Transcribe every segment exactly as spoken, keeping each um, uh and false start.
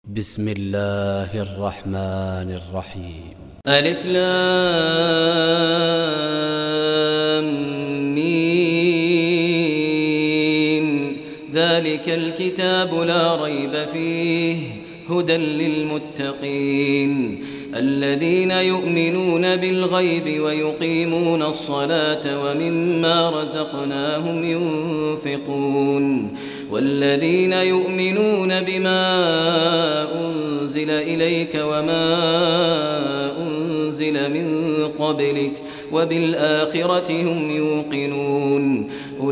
بسم الله الرحمن الرحيم. ألف لام ميم. ذلك الكتاب لا ريب فيه هدى للمتقين الذين يؤمنون بالغيب ويقيمون الصلاة ومما رزقناهم ينفقون والذين يؤمنون بما أنزل إليك وما أنزل من قبلك وبالآخرة هم يوقنون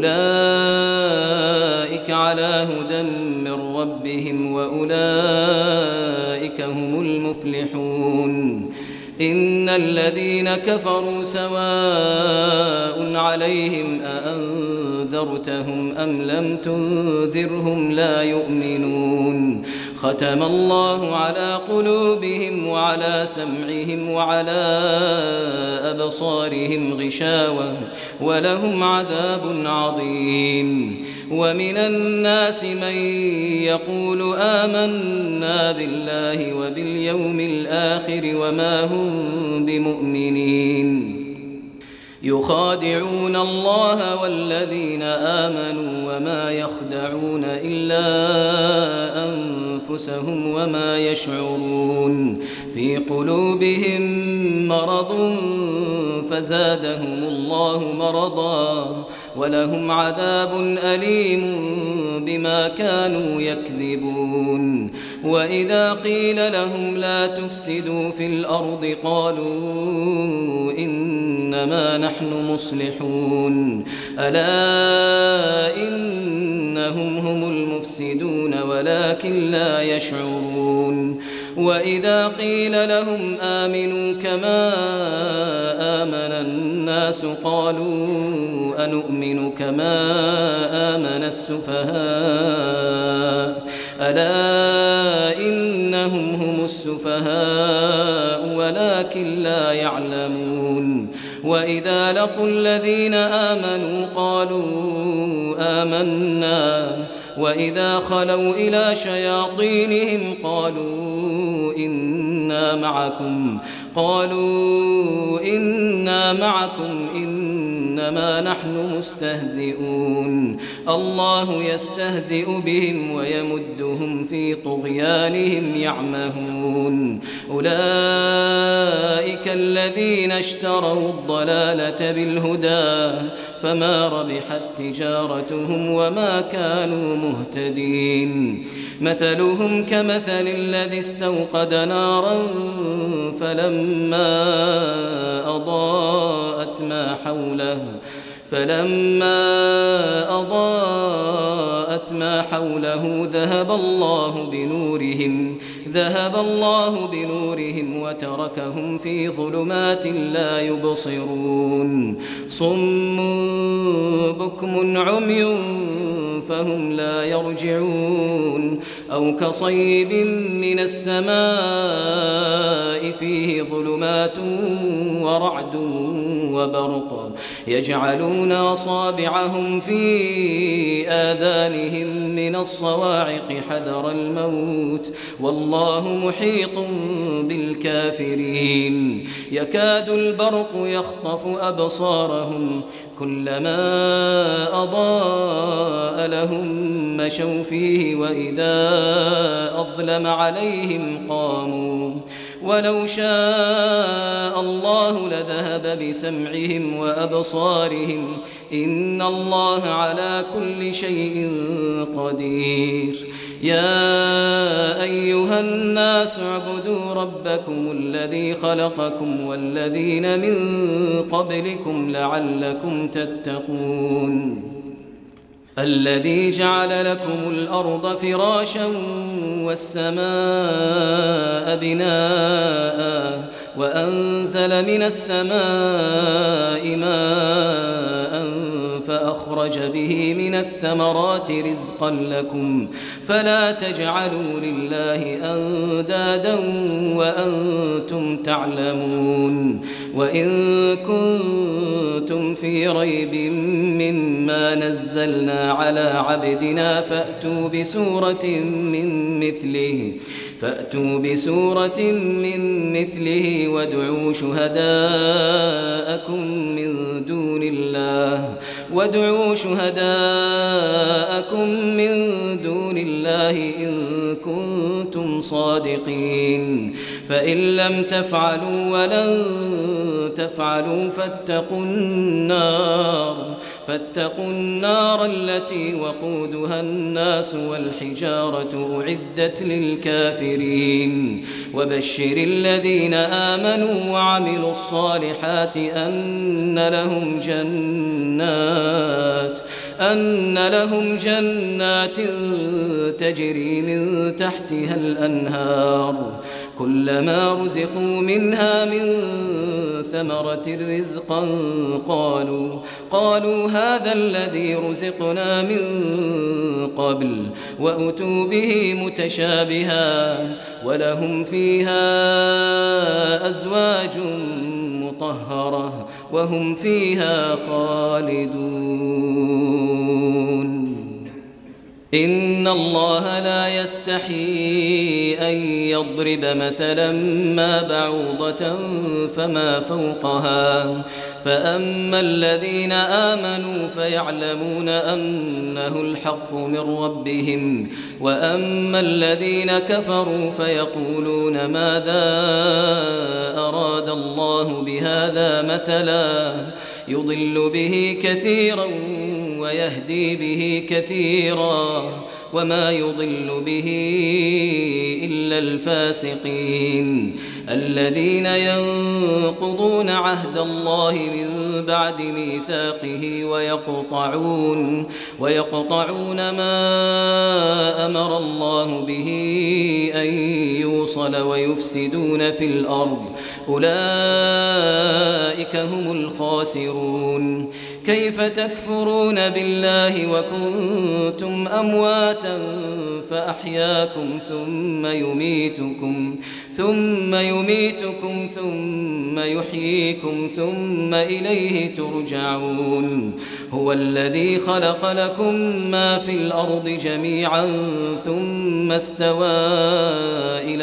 أولئك على هدى من ربهم وأولئك هم المفلحون. إن الذين كفروا سواء عليهم أأنذرتهم أم لم تنذرهم لا يؤمنون. ختم الله على قلوبهم وعلى سمعهم وعلى أبصارهم غشاوة ولهم عذاب عظيم. ومن الناس من يقول آمنا بالله وباليوم الآخر وما هم بمؤمنين يخادعون الله والذين آمنوا وما يخدعون إلا أنفسهم وما يشعرون. في قلوبهم مرض فزادهم الله مرضا ولهم عذاب أليم بما كانوا يكذبون. وإذا قيل لهم لا تفسدوا في الأرض قالوا إنما نحن مصلحون ألا إنهم هم المفسدون ولكن لا يشعرون. وإذا قيل لهم آمنوا كما آمن الناس قالوا أنؤمن كما آمن السفهاء ألا إنهم هم السفهاء ولكن لا يعلمون. وإذا لقوا الذين آمنوا قالوا آمنا وإذا خلوا إلى شياطينهم قالوا إنا معكم قالوا إنا معكم إنما نحن مستهزئون. الله يستهزئ بهم ويمدهم في طغيانهم يعمهون. أولئك الذين اشتروا الضلالة بالهدى فما ربحت تجارتهم وما كانوا مهتدين. مثلهم كمثل الذي استوقد نارا فلما أضاءت ما حوله فلما أضاءت ما حوله ذهب الله بنورهم ذهب الله بنورهم وتركهم في ظلمات لا يبصرون. صم بكم عمي فهم لا يرجعون. أو كصيب من السماء فيه ظلمات ورعد وبرق يجعلون أصابعهم في آذانهم من الصواعق حذر الموت والله محيط بالكافرين. يكاد البرق يخطف أبصارهم كلما أضاء لهم مشوا فيه وإذا أظلم عليهم قاموا ولو شاء الله لذهب بسمعهم وأبصارهم إن الله على كل شيء قدير. يا أيها الناس اعبدوا ربكم الذي خلقكم والذين من قبلكم لعلكم تتقون. الذي جعل لكم الأرض فراشا والسماء بناء وأنزل من السماء ماء فأخرج به من الثمرات رزقا لكم فلا تجعلوا لله أندادا وأنتم تعلمون. وإن كنتم في ريب مما نزلنا على عبدنا فأتوا بسورة من مثله فأتوا بسورة من مثله وادعوا شهداءكم من دون الله وادعوا شهداءكم من دون الله إن كنتم صادقين فإن لم تفعلوا ولن تفعلوا فاتقوا النار فاتقوا النار التي وقودها الناس والحجارة أعدت للكافرين وبشر الذين آمنوا وعملوا الصالحات أن لهم جنات أن لهم جنات تجري من تحتها الأنهار كلما رزقوا منها من ثمرة رزقا قالوا قالوا هذا الذي رزقنا من قبل وأتوا به متشابها ولهم فيها أزواج مطهرة وهم فيها خالدون إن الله لا يستحيي أن يضرب مثلا ما بعوضة فما فوقها فأما الذين آمنوا فيعلمون أنه الحق من ربهم وأما الذين كفروا فيقولون ماذا أراد الله بهذا مثلا يضل به كثيرا ويهدي به كثيرا وما يضل به إلا الفاسقين الذين ينقضون عهد الله من بعد ميثاقه ويقطعون ويقطعون ما أمر الله به أن يوصل ويفسدون في الأرض أولئك هم الخاسرون كيف تكفرون بالله وكنتم أمواتا فأحياكم ثم يميتكم ثم يميتكم ثم يحييكم ثم إليه ترجعون هو الذي خلق لكم ما في الأرض جميعا ثم استوى إلى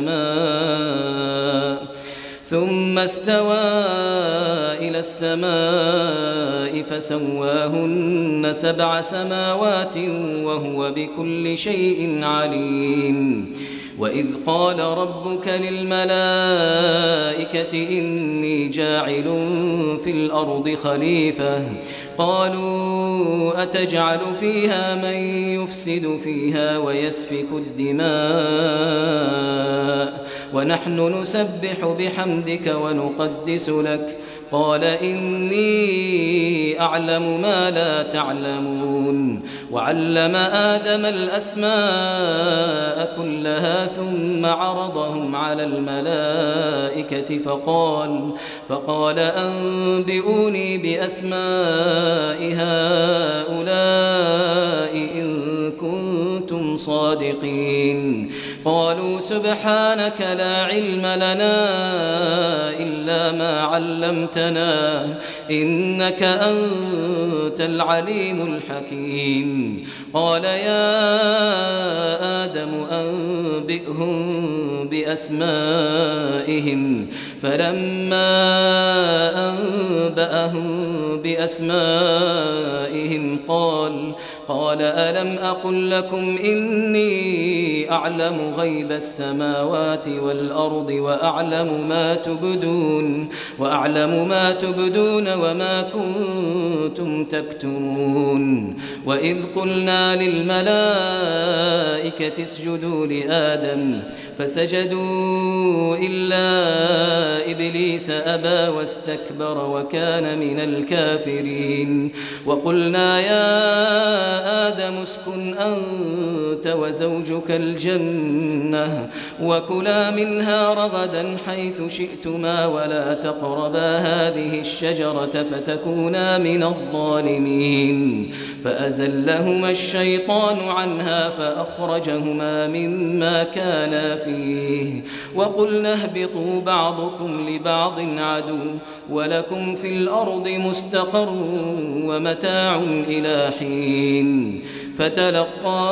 السماء ثم استوى إلى السماء فسواهن سبع سماوات وهو بكل شيء عليم وإذ قال ربك للملائكة إني جاعل في الأرض خليفة قالوا أتجعل فيها من يفسد فيها ويسفك الدماء ونحن نسبح بحمدك ونقدس لك قال إني أعلم ما لا تعلمون وعلم آدم الأسماء كلها ثم عرضهم على الملائكة فقال فقال أنبئوني بأسماء هؤلاء إن كنتم صادقين قالوا سبحانك لا علم لنا إلا ما علمتنا إنك أنت العليم الحكيم قال يا آدم أنبئهم بأسمائهم فلما أنبأهم بأسمائهم قال قال ألم أقل لكم إني أعلم غيب السماوات والأرض وأعلم ما تبدون وأعلم ما تبدون وما كنتم تكتمون وإذ قلنا للملائكة اسجدوا لآدم فسجدوا إلا إبليس أبى واستكبر وكان من الكافرين وقلنا يا آدم اسكن أنت وزوجك الجنة وكلا منها رغدا حيث شئتما ولا تقربا هذه الشجرة فتكونا من الظالمين فأزلهما الشيطان عنها فأخرجهما مما كانا فيه وقلنا اهبطوا بعضكم لبعض عدو ولكم في الأرض مستقر ومتاع إلى حين فتلقى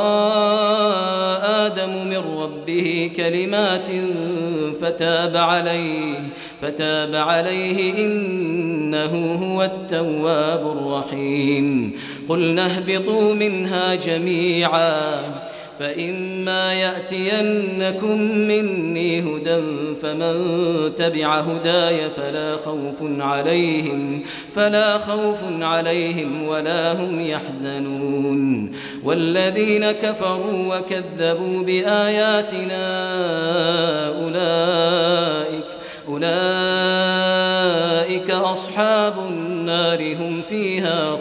آدم من ربه كلمات فتاب عليه فتاب عليه إنه هو التواب الرحيم. قلنا اهبطوا منها جميعا فإما يأتينكم مني هدى فمن تبع هداي فلا خوف عليهم فلا خوف عليهم ولا هم يحزنون. والذين كفروا وكذبوا بآياتنا أولئك أولئك أصحاب النار هم فيها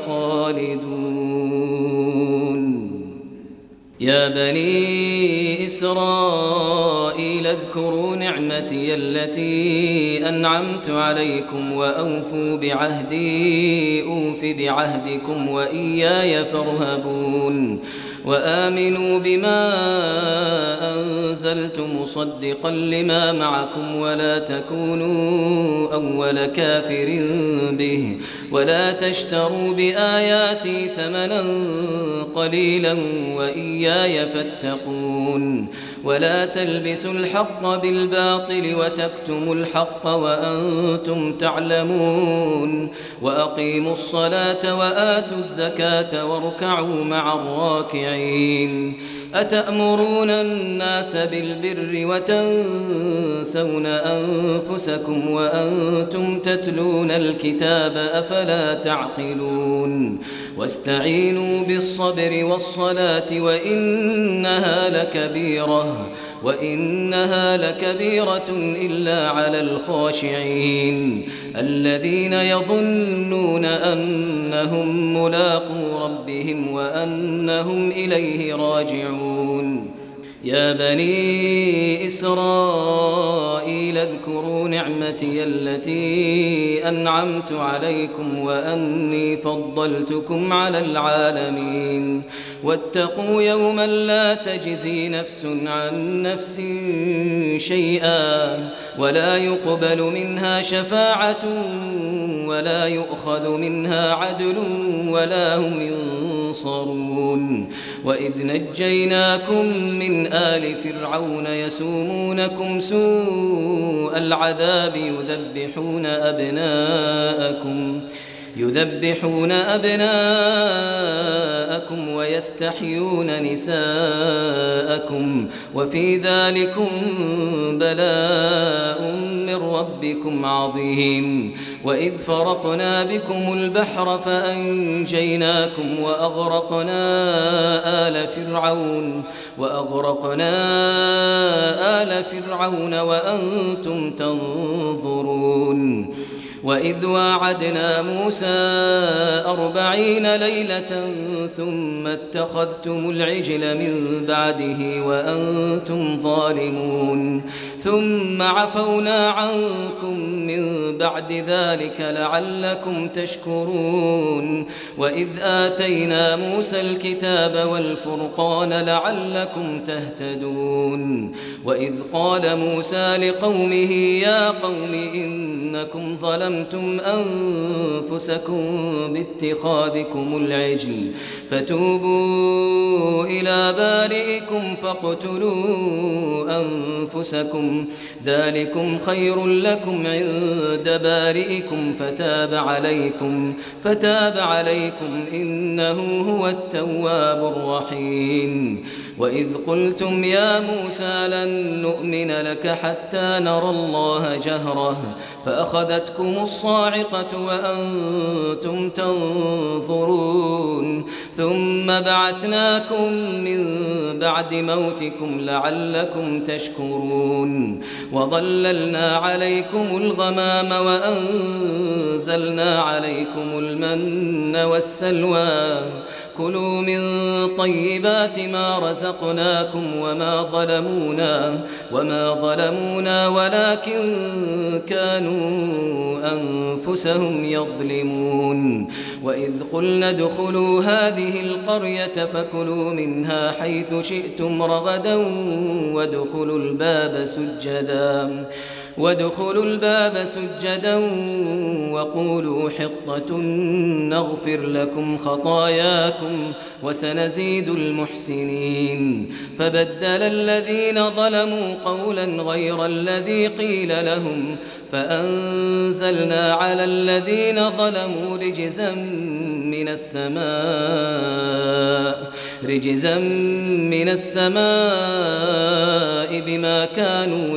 خالدون. يا بني إسرائيل اذكروا نعمتي التي أنعمت عليكم وأوفوا بعهدي أوف بعهدكم وإياي فارهبون. وآمنوا بما أنزلت مصدقا لما معكم ولا تكونوا أول كافر به ولا تشتروا بآياتي ثمنا قليلا وإياي فاتقون. ولا تلبسوا الحق بالباطل وتكتموا الحق وأنتم تعلمون. وأقيموا الصلاة وآتوا الزكاة واركعوا مع الراكعين. أتأمرون الناس بالبر وتنسون أنفسكم وأنتم تتلون الكتاب أفلا تعقلون. واستعينوا بالصبر والصلاة وإنها لكبيرة وإنها لكبيرة إلا على الخاشعين الذين يظنون أنهم ملاقو ربهم وأنهم إليه راجعون. يا بني إسرائيل اذكروا نعمتي التي أنعمت عليكم وأني فضلتكم على العالمين. واتقوا يوما لا تجزي نفس عن نفس شيئا ولا يقبل منها شفاعة ولا يؤخذ منها عدل ولا هم ينصرون. وإذ نجيناكم من آل فرعون يسومونكم سوء العذاب يذبحون أبناءكم يذبحون أبناءكم ويستحيون نساءكم وفي ذلكم بلاء من ربكم عظيم. وإذ فرقنا بكم البحر فأنجيناكم وأغرقنا آل فرعون وأغرقنا آل فرعون وأنتم تنظرون. وإذ واعدنا موسى أربعين ليلة ثم اتخذتم العجل من بعده وأنتم ظالمون ثم عفونا عنكم من بعد ذلك لعلكم تشكرون. وإذ آتينا موسى الكتاب والفرقان لعلكم تهتدون. وإذ قال موسى لقومه يا قوم إنكم ظلمتم أنفسكم باتخاذكم العجل فتوبوا إلى بارئكم فاقتلوا أنفسكم ذلكم خير لكم عند بارئكم فتاب عليكم فتاب عليكم إنه هو التواب الرحيم. وإذ قلتم يا موسى لن نؤمن لك حتى نرى الله جهرة فأخذتكم الصاعقة وأنتم تنظرون ثم بعثناكم من بعد موتكم لعلكم تشكرون. وظللنا عليكم الغمام وأنزلنا عليكم المن والسلوى كلوا من طيبات ما رزقناكم وما ظلمونا وما ظلمونا ولكن كانوا أنفسهم يظلمون. وإذ قلنا ادخلوا هذه القرية فكلوا منها حيث شئتم رغدا وادخلوا الباب سجدا وادخلوا الباب سجدا وقولوا حطة نغفر لكم خطاياكم وسنزيد المحسنين. فبدل الذين ظلموا قولا غير الذي قيل لهم فأنزلنا على الذين ظلموا رجزا من السماء رجزا من السماء بما كانوا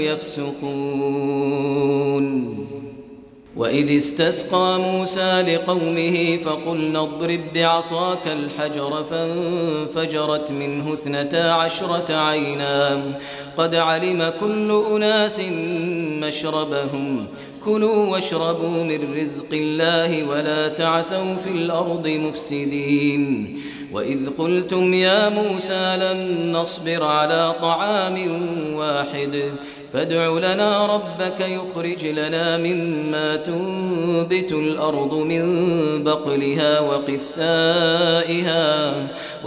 يفسقون. وإذ استسقى موسى لقومه فقلنا اضرب بعصاك الحجر فانفجرت منه اثنتا عشرة عينا قد علم كل أناس مشربهم كلوا واشربوا من رزق الله ولا تعثوا في الأرض مفسدين. وإذ قلتم يا موسى لن نصبر على طعام واحد فادع لنا ربك يخرج لنا مما تنبت الأرض من بقلها وقثائها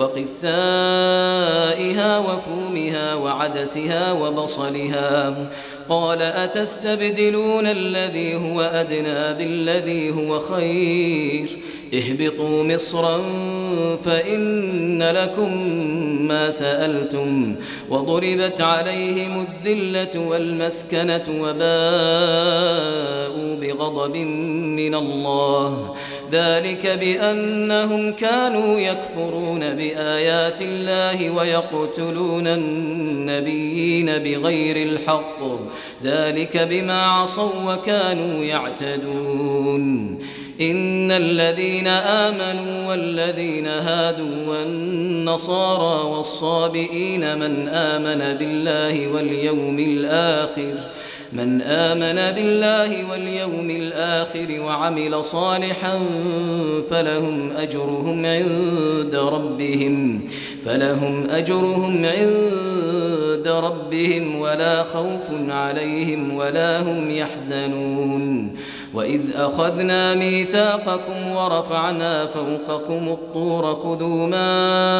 وقثائها وفومها وعدسها وبصلها قال أتستبدلون الذي هو أدنى بالذي هو خير اهبطوا مصرا فإن لكم ما سألتم وضربت عليهم الذلة والمسكنة وباءوا بغضب من الله ذلك بأنهم كانوا يكفرون بآيات الله ويقتلون النبيين بغير الحق ذلك بما عصوا وكانوا يعتدون. إن الذين آمنوا والذين هادوا والنصارى والصابئين من آمن بالله واليوم الآخر من آمن بالله واليوم الآخر وعمل صالحا فلهم أجرهم عند ربهم فلهم أجرهم عند ربهم ولا خوف عليهم ولا هم يحزنون. وإذ أخذنا ميثاقكم ورفعنا فوقكم الطور خذوا ما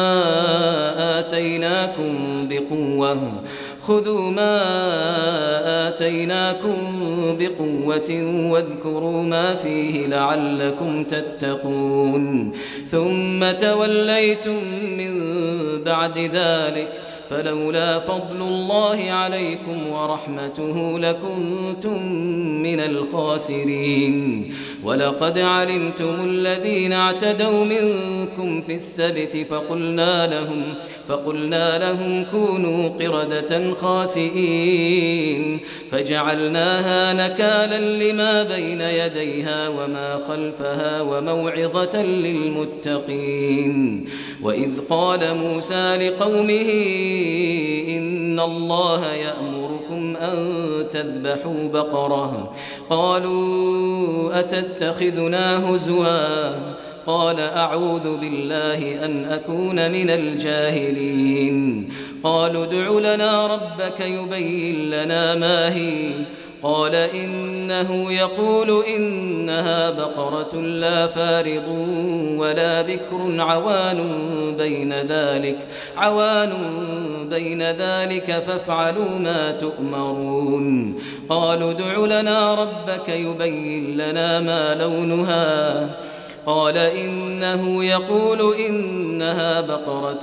آتيناكم بقوة خذوا ما آتيناكم بقوة واذكروا ما فيه لعلكم تتقون. ثم توليتم من بعد ذلك فلولا فضل الله عليكم ورحمته لكنتم من الخاسرين. ولقد علمتم الذين اعتدوا منكم في السبت فقلنا لهم فقلنا لهم كونوا قردة خاسئين فجعلناها نكالا لما بين يديها وما خلفها وموعظة للمتقين. وإذ قال موسى لقومه إن الله يأمركم أن تذبحوا بقرة قالوا أتتخذنا هزوا قال أعوذ بالله أن أكون من الجاهلين. قالوا ادع لنا ربك يبين لنا ما هي قال إنه يقول إنها بقرة لا فارض ولا بكر عوان بين ذلك عوان بين ذلك فافعلوا ما تؤمرون. قالوا ادع لنا ربك يبين لنا ما لونها قال إنه يقول إنها بقرة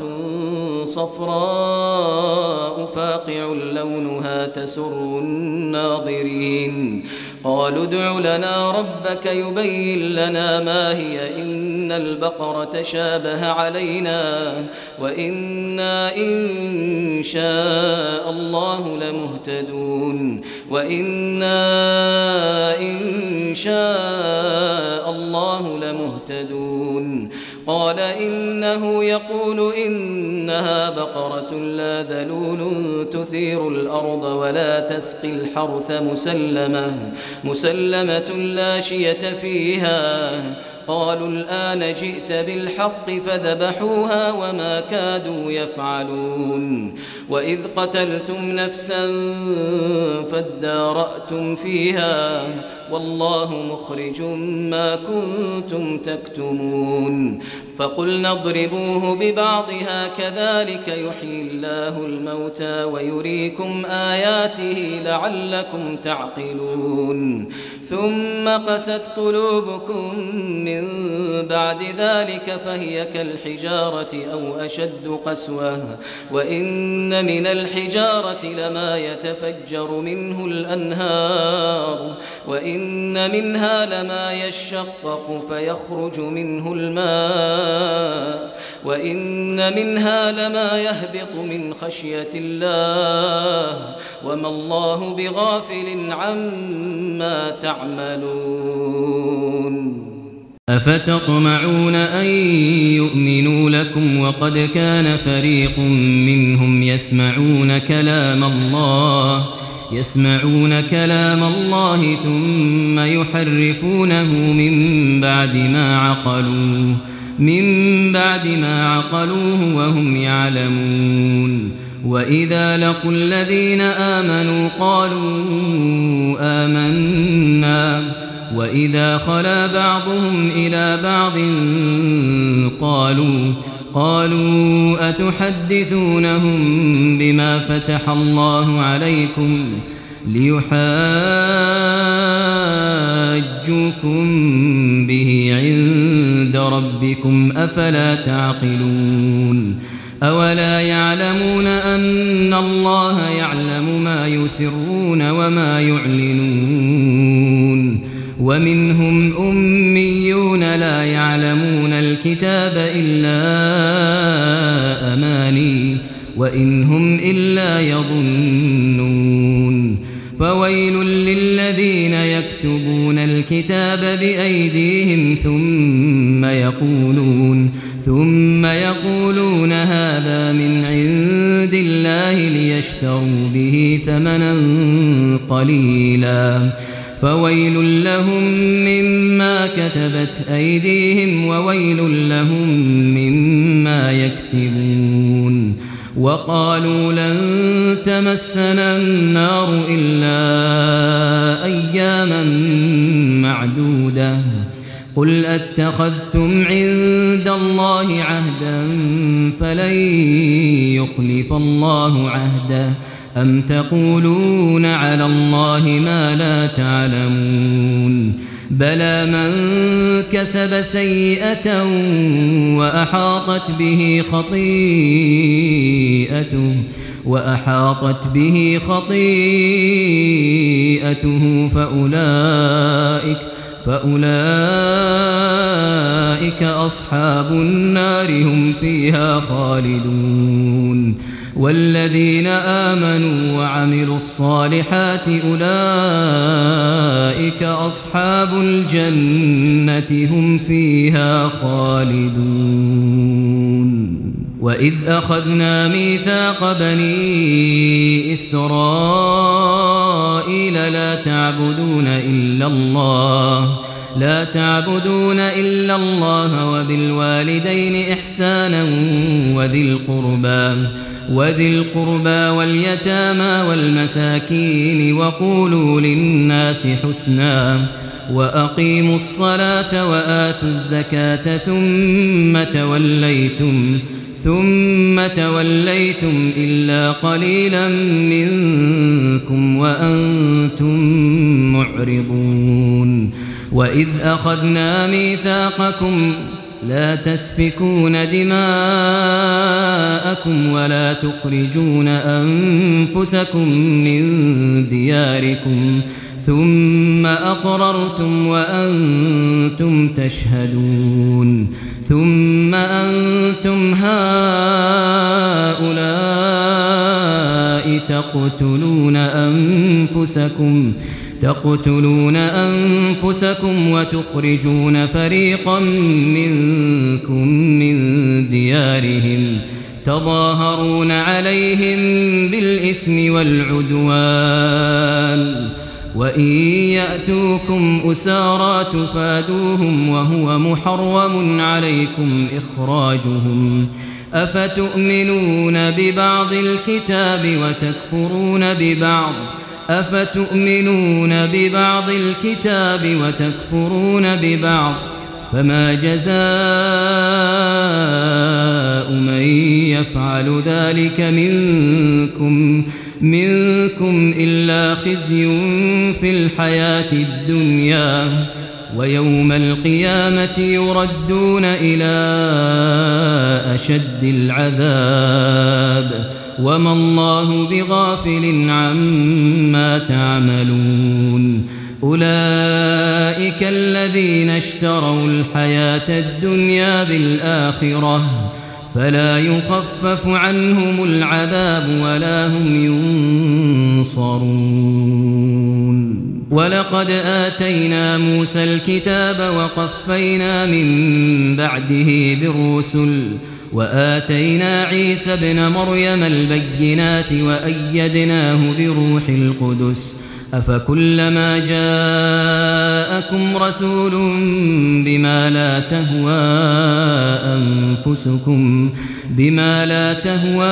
صفراء فاقع لونها تسر الناظرين. قالوا ادع لنا ربك يبين لنا ما هي إن البقرة شابه علينا وإنا إن شاء الله لمهتدون وإنا إن شاء الله لمهتدون. قال إنه يقول إنها بقرة لا ذلول تثير الأرض ولا تسقي الحرث مسلمة مسلمة لا شية فيها. قالوا الآن جئت بالحق فذبحوها وما كادوا يفعلون. وإذ قتلتم نفسا فادارأتم فيها والله مخرج ما كنتم تكتمون. فقلنا اضربوه ببعضها كذلك يحيي الله الموتى ويريكم آياته لعلكم تعقلون ثم قست قلوبكم من بعد ذلك فهي كالحجارة أو أشد قسوة وإن من الحجارة لما يتفجر منه الأنهار وإن منها لما يشقق فيخرج منه الماء وإن منها لما يهبط من خشية الله وما الله بغافل عما تعملون أفتطمعون أن يؤمنوا لكم وقد كان فريق منهم يسمعون كلام الله يسمعون كلام الله ثم يحرفونه من بعد ما عقلوه من بعد ما عقلوه وهم يعلمون وإذا لقوا الذين آمنوا قالوا آمنا وإذا خلا بعضهم إلى بعض قالوا قالوا أتحدثونهم بما فتح الله عليكم ليحاجوكم به عند ربكم أفلا تعقلون أولا يعلمون أن الله يعلم ما يسرون وما يعلنون ومنهم أميون لا يعلمون الكتاب إلا أماني وإن هم إلا يظنون فويل للذين يكتبون الكتاب بأيديهم ثم يقولون ثم يقولون هذا من عند الله ليشتروا به ثمنا قليلا فويل لهم مما كتبت أيديهم وويل لهم مما يكسبون وقالوا لن تمسنا النار إلا أياما معدودة قل أتخذتم عند الله عهدا فلن يخلف الله عهده أم تقولون على الله ما لا تعلمون بلى من كسب سيئة وأحاطت به خطيئته وأحاطت به خطيئته فأولئك فأولئك أصحاب النار هم فيها خالدون والذين آمنوا وعملوا الصالحات أولئك أصحاب الجنة هم فيها خالدون وإذ أخذنا ميثاق بني إسرائيل لا تعبدون إلا الله لا تعبدون إلا الله وبالوالدين إحسانا وذي القربى وذي القربى واليتامى والمساكين وقولوا للناس حسنا وأقيموا الصلاة وآتوا الزكاة ثم توليتم ثم توليتم إلا قليلا منكم وأنتم معرضون وإذ أخذنا ميثاقكم لا تسفكون دماءكم ولا تخرجون أنفسكم من دياركم ثم أقررتم وأنتم تشهدون ثم أنتم هؤلاء تقتلون أنفسكم تقتلون أنفسكم وتخرجون فريقا منكم من ديارهم تظاهرون عليهم بالإثم والعدوان وإن يأتوكم أسارى تفادوهم وهو محرم عليكم إخراجهم أفتؤمنون ببعض الكتاب وتكفرون ببعض أفتؤمنون ببعض الكتاب وتكفرون ببعض فما جزاء من يفعل ذلك منكم منكم إلا خزي في الحياة الدنيا ويوم القيامة يردون إلى أشد العذاب وما الله بغافل عما تعملون أولئك الذين اشتروا الحياة الدنيا بالآخرة فلا يخفف عنهم العذاب ولا هم ينصرون ولقد آتينا موسى الكتاب وقفينا من بعده بالرسل وآتينا عيسى ابن مريم البينات وأيدناه بروح القدس أفكلما جاءكم رسول بما لا تهوى أنفسكم بما لا تهوى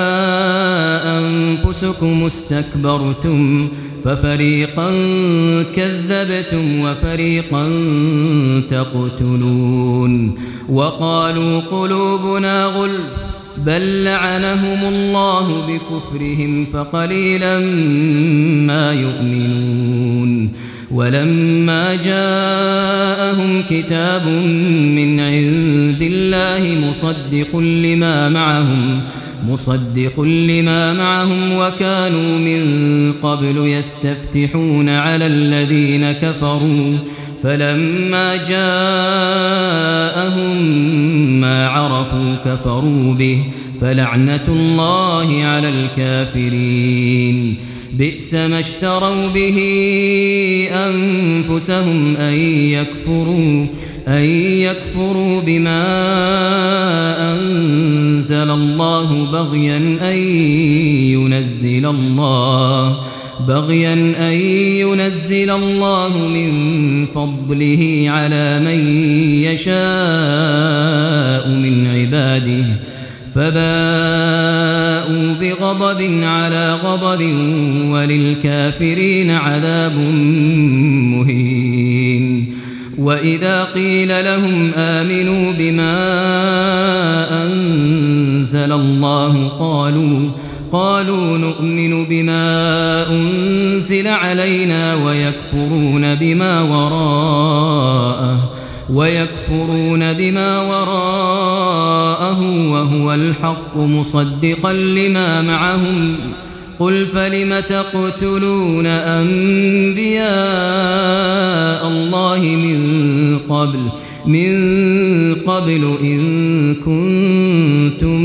أنفسكم استكبرتم ففريقا كذبتم وفريقا تقتلون وقالوا قلوبنا غلف بل لعنهم الله بكفرهم فقليلا ما يؤمنون ولما جاءهم كتاب من عند الله مصدق لما معهم مصدق لما معهم وكانوا من قبل يستفتحون على الذين كفروا فلما جاءهم ما عرفوا كفروا به فلعنة الله على الكافرين بئس ما اشتروا به أنفسهم أن يكفروا أن يكفروا بما أنزل الله بغيا أن ينزل الله بغيا أن ينزل الله من فضله على من يشاء من عباده فباءوا بغضب على غضب وللكافرين عذاب مهين وإذا قيل لهم آمنوا بما أنزل الله قالوا قالوا نؤمن بما أنزل علينا ويكفرون بما وراءه ويكفرون بما وراءه وهو الحق مصدقا لما معهم قل فلم تقتلون أنبياء الله من قبل من قبل إن كنتم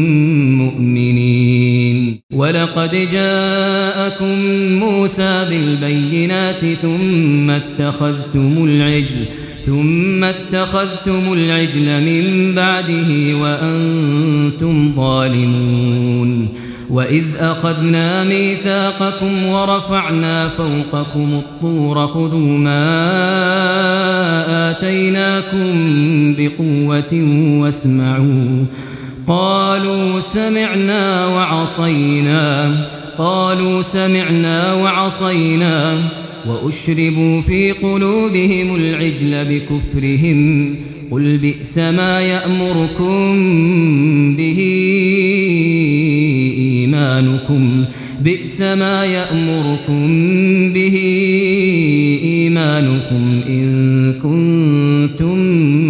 مؤمنين ولقد جاءكم موسى بالبينات ثم اتخذتم العجل ثم اتخذتم العجل من بعده وأنتم ظالمون وإذ أخذنا ميثاقكم ورفعنا فوقكم الطور خذوا ما آتيناكم بقوة واسمعوا قالوا سمعنا وعصينا قالوا سمعنا وعصينا وأشربوا في قلوبهم العجل بكفرهم قل بئس ما يأمركم به إيمانكم بئس ما يأمركم به إيمانكم إن كنتم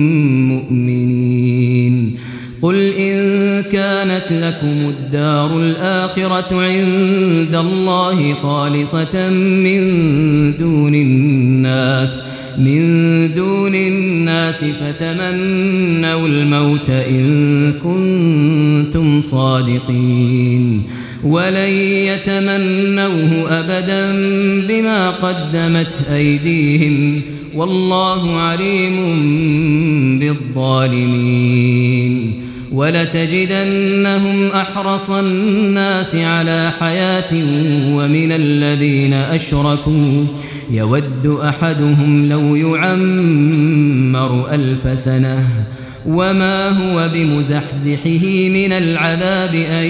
مؤمنين قل إن كانت لكم الدار الآخرة عند الله خالصة من دون الناس من دون الناس فتمنوا الموت إن كنتم صادقين ولن يتمنوه أبدا بما قدمت أيديهم والله عليم بالظالمين ولتجدنهم أحرص الناس على حياة ومن الذين أشركوا يود أحدهم لو يعمر ألف سنة وما هو بمزحزحه من العذاب أن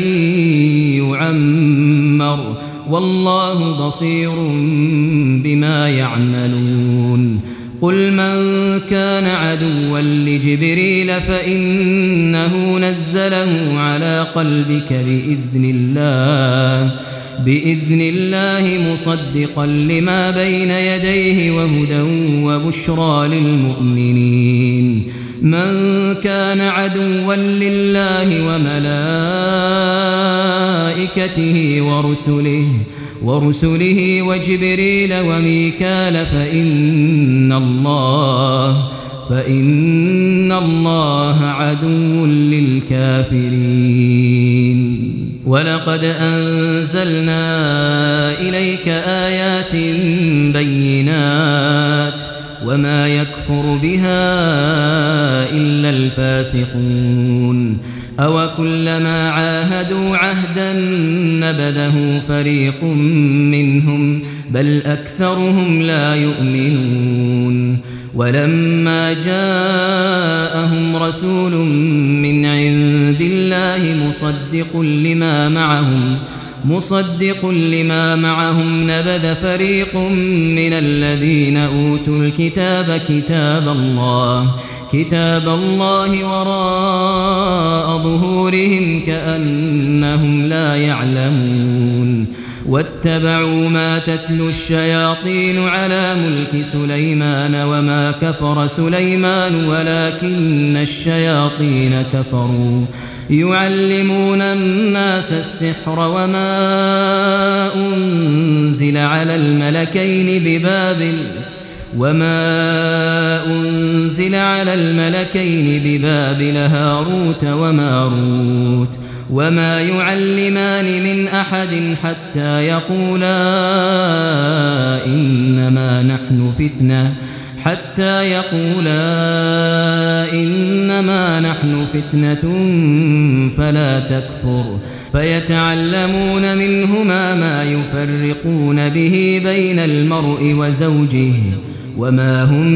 يعمر والله بصير بما يعملون قل من كان عدوا لجبريل فإنه نزله على قلبك بإذن الله بإذن الله مصدقا لما بين يديه وهدى وبشرى للمؤمنين من كان عدوا لله وملائكته ورسله ورسله وجبريل وميكال فإن الله فإن الله عدو للكافرين ولقد أنزلنا إليك آيات بينات وما يكفر بها إلا الفاسقون أو كلما عاهدوا عهدا نبذه فريق منهم بل أكثرهم لا يؤمنون ولما جاءهم رسول من عند الله مصدق لما معهم مصدق لما معهم نبذ فريق من الذين أوتوا الكتاب كتاب الله كتاب الله وراء ظهورهم كأنهم لا يعلمون واتبعوا ما تتلو الشياطين على ملك سليمان وما كفر سليمان ولكن الشياطين كفروا يعلمون الناس السحر وما أنزل على الملكين ببابل وما أنزل على الملكين ببابل هاروت وماروت وما يعلمان من أحد حتى يقولا إنما نحن فتنة حتى يقولا إنما نحن فتنة فلا تكفر فيتعلمون منهما ما يفرقون به بين المرء وزوجه وما هم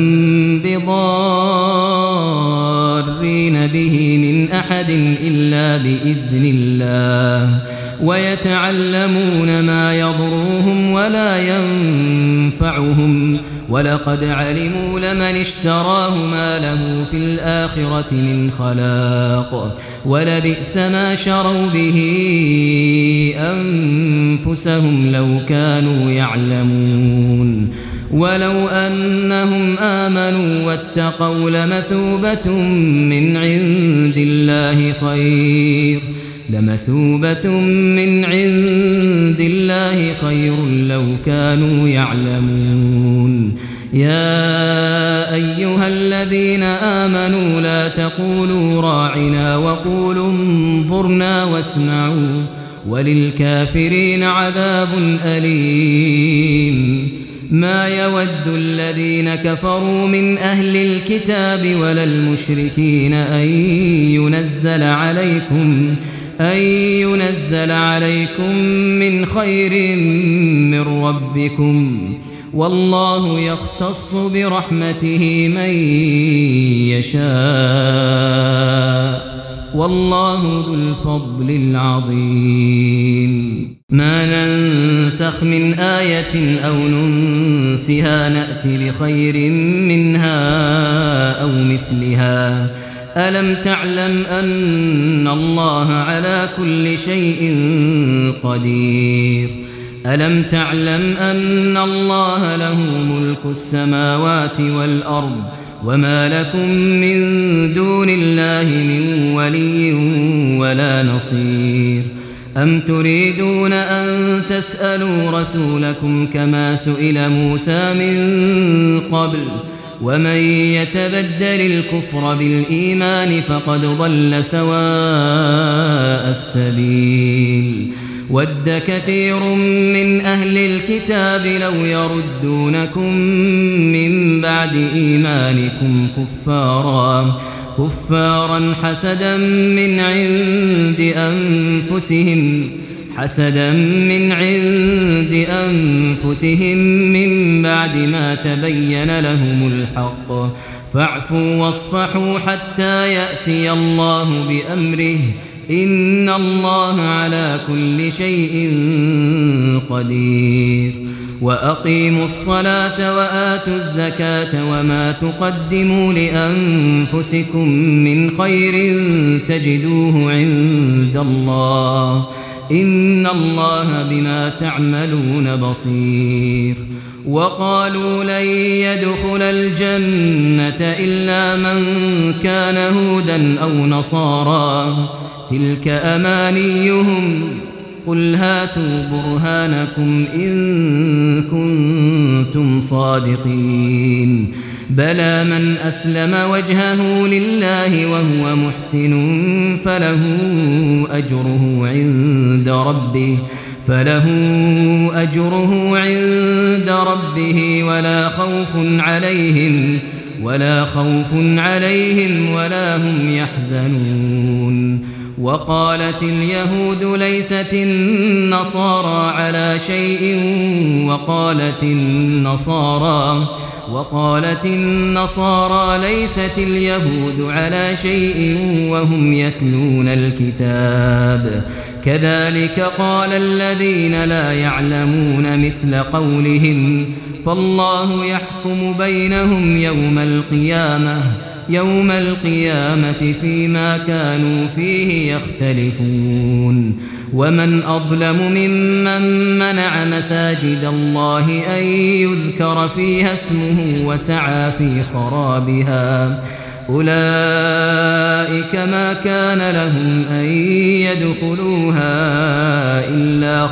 بضارين به من أحد إلا بإذن الله ويتعلمون ما يضرهم ولا ينفعهم ولقد علموا لمن اشتراه ما له في الآخرة من خلاق ولبئس ما شروا به أنفسهم لو كانوا يعلمون ولو أنهم آمنوا واتقوا لمثوبة من عند الله خير لمثوبة من عند الله خير لو كانوا يعلمون يا أيها الذين آمنوا لا تقولوا راعنا وقولوا انظرنا واسمعوا وللكافرين عذاب أليم ما يود الذين كفروا من أهل الكتاب ولا المشركين أن ينزل عليكم أن ينزل عليكم من خير من ربكم والله يختص برحمته من يشاء والله ذو الفضل العظيم ما ننسخ من آية أو ننسها نأتي بخير منها أو مثلها ألم تعلم أن الله على كل شيء قدير ألم تعلم أن الله له ملك السماوات والأرض وما لكم من دون الله من ولي ولا نصير أم تريدون أن تسألوا رسولكم كما سئل موسى من قبل ومن يتبدل الكفر بالإيمان فقد ضل سواء السبيل ود كثير من أهل الكتاب لو يردونكم من بعد إيمانكم كفارا كفارا حسدا من عند أنفسهم حسدا من عند أنفسهم من بعد ما تبين لهم الحق فاعفوا واصفحوا حتى يأتي الله بأمره إن الله على كل شيء قدير وأقيموا الصلاة وآتوا الزكاة وما تقدموا لأنفسكم من خير تجدوه عند الله إن الله بما تعملون بصير وقالوا لن يدخل الجنة إلا من كان هودا أو نصارى تلك أمانيهم قل هاتوا برهانكم إن كنتم صادقين بلى من أسلم وجهه لله وهو محسن فله أجره عند ربه فله أجره عند ربه ولا خوف عليهم ولا خوف عليهم ولا هم يحزنون وقالت اليهود ليست النصارى على شيء وقالت النصارى وقالت النصارى ليست اليهود على شيء وهم يتلون الكتاب كذلك قال الذين لا يعلمون مثل قولهم فالله يحكم بينهم يوم القيامة يوم القيامة فيما كانوا فيه يختلفون ومن أظلم ممن منع مساجد الله أن يذكر فيها اسمه وسعى في خرابها أولئك ما كان لهم أن يدخلوها إلا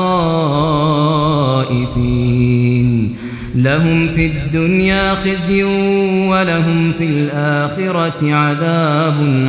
خائفين لهم في الدنيا خزي ولهم في الآخرة عذاب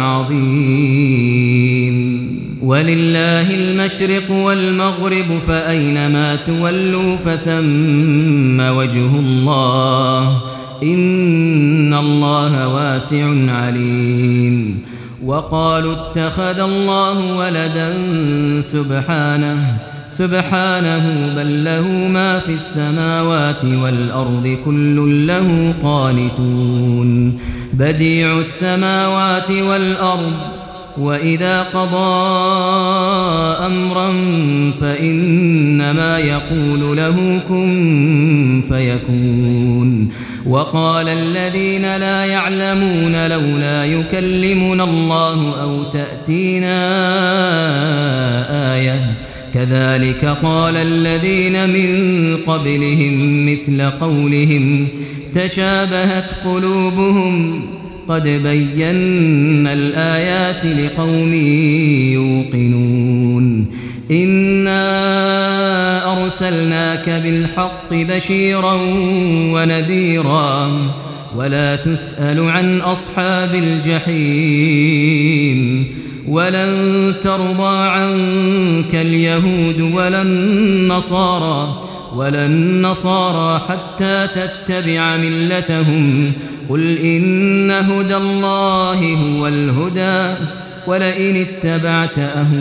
عظيم ولله المشرق والمغرب فأينما تولوا فثم وجه الله إن الله واسع عليم وقالوا اتخذ الله ولدا سبحانه سبحانه بل له ما في السماوات والأرض كل له قانتون بديع السماوات والأرض وإذا قضى أمرا فإنما يقول له كن فيكون وقال الذين لا يعلمون لولا يكلمنا الله أو تأتينا آية كذلك قال الذين من قبلهم مثل قولهم تشابهت قلوبهم قد بينا الآيات لقوم يوقنون إنا أرسلناك بالحق بشيرا ونذيرا ولا تسأل عن أصحاب الجحيم ولن ترضى عنك اليهود ولا النصارى ولا النصارى حتى تتبع ملتهم قل إن هدى الله هو الهدى ولئن اتبعت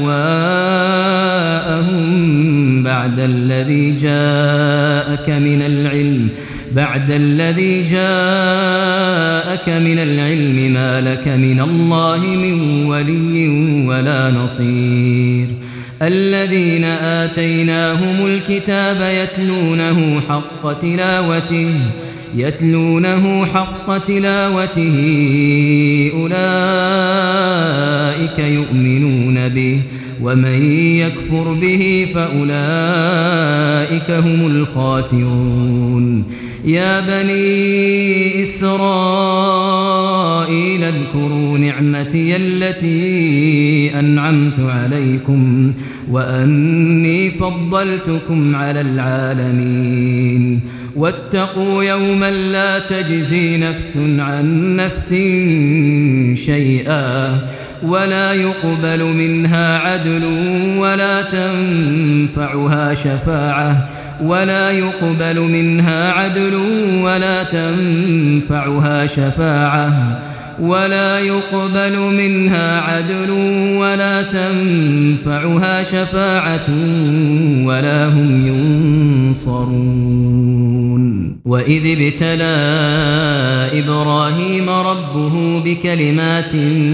أهواءهم بعد الذي جاءك من العلم بعد الذي جاءك من العلم ما لك من الله من ولي ولا نصير الذين آتيناهم الكتاب يتلونه حق تلاوته يتلونه حق تلاوته أولئك يؤمنون به ومن يكفر به فأولئك هم الخاسرون يا بني إسرائيل اذكروا نعمتي التي أنعمت عليكم وأني فضلتكم على العالمين واتقوا يوما لا تجزي نفس عن نفس شيئا ولا يقبل منها عدل ولا تنفعها شفاعة ولا يقبل منها عدل ولا تنفعها شفاعة ولا يقبل منها عدل ولا تنفعها شفاعة ولا هم ينصرون. وإذ ابتلى إبراهيم ربه بكلمات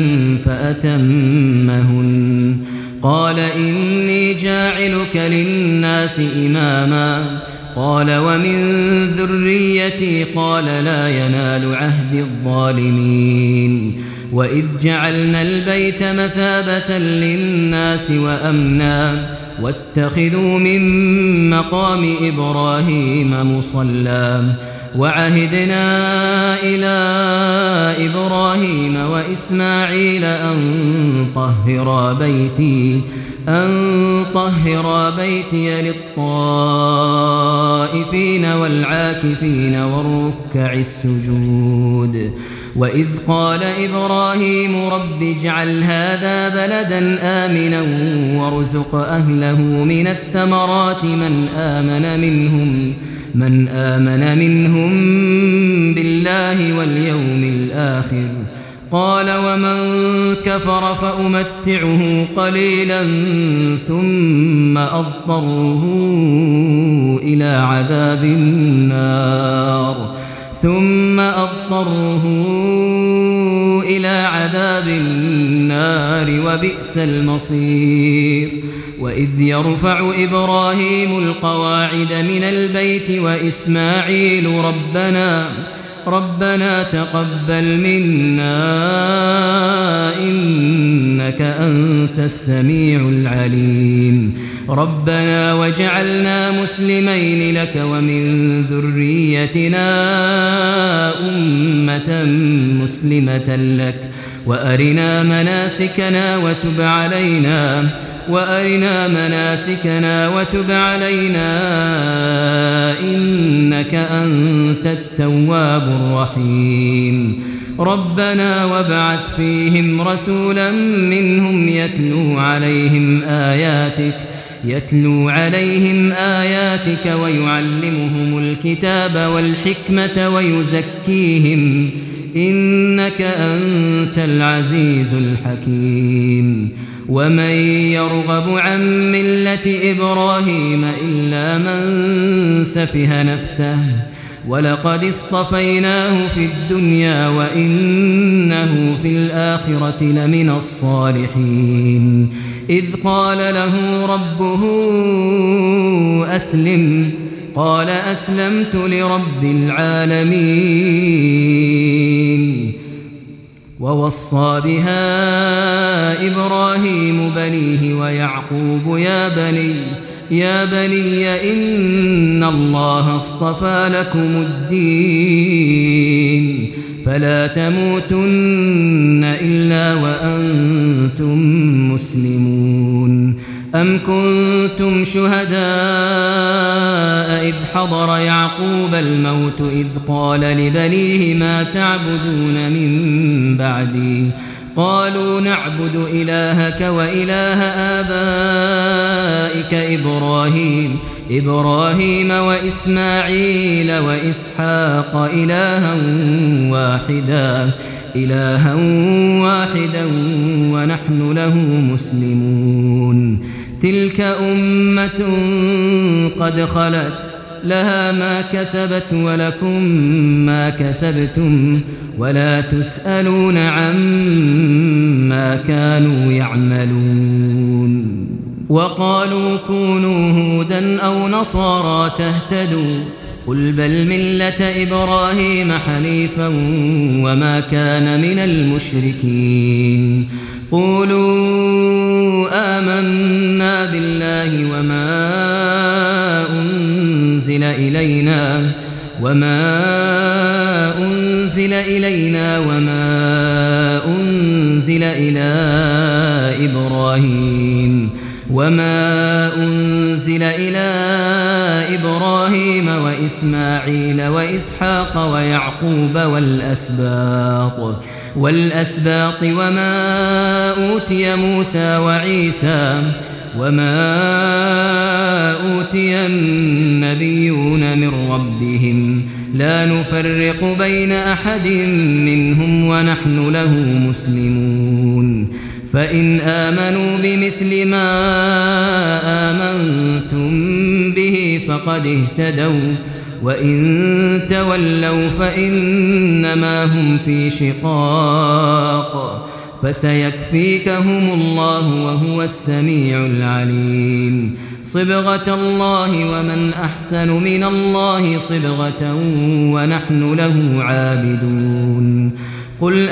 فأتمهن قال إني جاعلك للناس إماما قال ومن ذريتي قال لا ينال عهد الظالمين وإذ جعلنا البيت مثابة للناس وأمنا واتخذوا من مقام إبراهيم مصلى وعهدنا إلى إبراهيم وإسماعيل أن طهرا بيتي أن طهرا بيتي للطائفين والعاكفين والركع السجود وإذ قال إبراهيم رب اجعل هذا بلدا آمنا وارزق أهله من الثمرات من آمن منهم من آمن منهم بالله واليوم الآخر قال ومن كفر فأمتعه قليلا ثم أضطره إلى عذاب النار ثم أضطره إلى عذاب النار وبئس المصير وإذ يرفع إبراهيم القواعد من البيت وإسماعيل ربنا ربنا تقبل منا إنك أنت السميع العليم ربنا وجعلنا مسلمين لك ومن ذريتنا أمة مسلمة لك وأرنا مناسكنا وتب علينا وأرنا مناسكنا وتب علينا إنك أنت التواب الرحيم ربنا وابعث فيهم رسولا منهم يتلو عليهم آياتك يتلو عليهم آياتك ويعلمهم الكتاب والحكمة ويزكيهم إنك أنت العزيز الحكيم ومن يرغب عن ملة إبراهيم إلا من سفه نفسه ولقد اصطفيناه في الدنيا وإنه في الآخرة لمن الصالحين إذ قال له ربه أسلم قال أسلمت لرب العالمين ووصى بها إبراهيم بنيه ويعقوب يا بني يا بني إن الله اصطفى لكم الدين فلا تموتن إلا وأنتم مسلمون أم كنتم شهداء إذ حضر يعقوب الموت إذ قال لبنيه ما تعبدون من بعدي قالوا نعبد إلهك وإله آبائك إبراهيم إبراهيم وإسماعيل وإسحاق إلها واحدا إلها واحدا ونحن له مسلمون تلك أمة قد خلت لها ما كسبت ولكم ما كسبتم ولا تسألون عما كانوا يعملون وقالوا كونوا هودا أو نصارى تهتدوا قل بل ملة إبراهيم حنيفا وما كان من المشركين قولوا آمنا بالله وما أنزل إلينا وما أنزل إلينا وما أنزل إلى إبراهيم وما أنزل إلى إبراهيم وإسماعيل وإسحاق ويعقوب والأسباط والأسباط وما أوتي موسى وعيسى وما أوتي النبيون من ربهم لا نفرق بين أحد منهم ونحن له مسلمون فإن آمنوا بمثل ما آمنتم به فقد اهتدوا وإن تولوا فإنما هم في شقاق فسيكفيكهم الله وهو السميع العليم صبغة الله ومن أحسن من الله صبغة ونحن له عابدون قل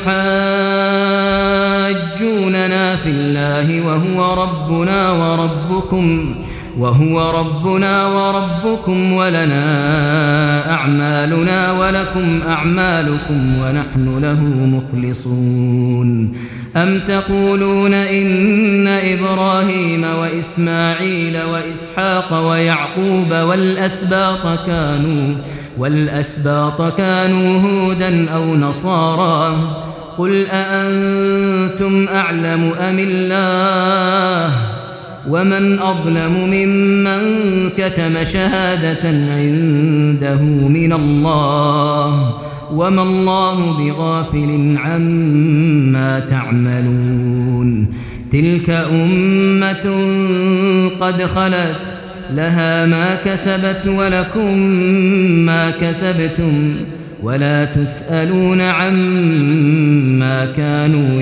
أتحاجوننا في الله وهو ربنا وربكم وهو ربنا وربكم ولنا أعمالنا ولكم أعمالكم ونحن له مخلصون أم تقولون إن إبراهيم وإسماعيل وإسحاق ويعقوب والأسباط كانوا والأسباط كانوا هودا أو نصارى قل أأنتم أعلم أم الله ومن أظلم ممن كتم شهادة عنده من الله وما الله بغافل عما تعملون تلك أمة قد خلت لها ما كسبت ولكم ما كسبتم ولا تسألون عما كانوا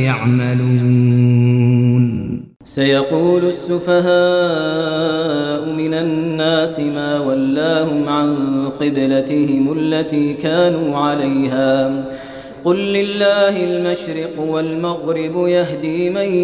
يعملون سيقول السفهاء من الناس ما ولاهم عن قبلتهم التي كانوا عليها قل لله المشرق والمغرب يهدي من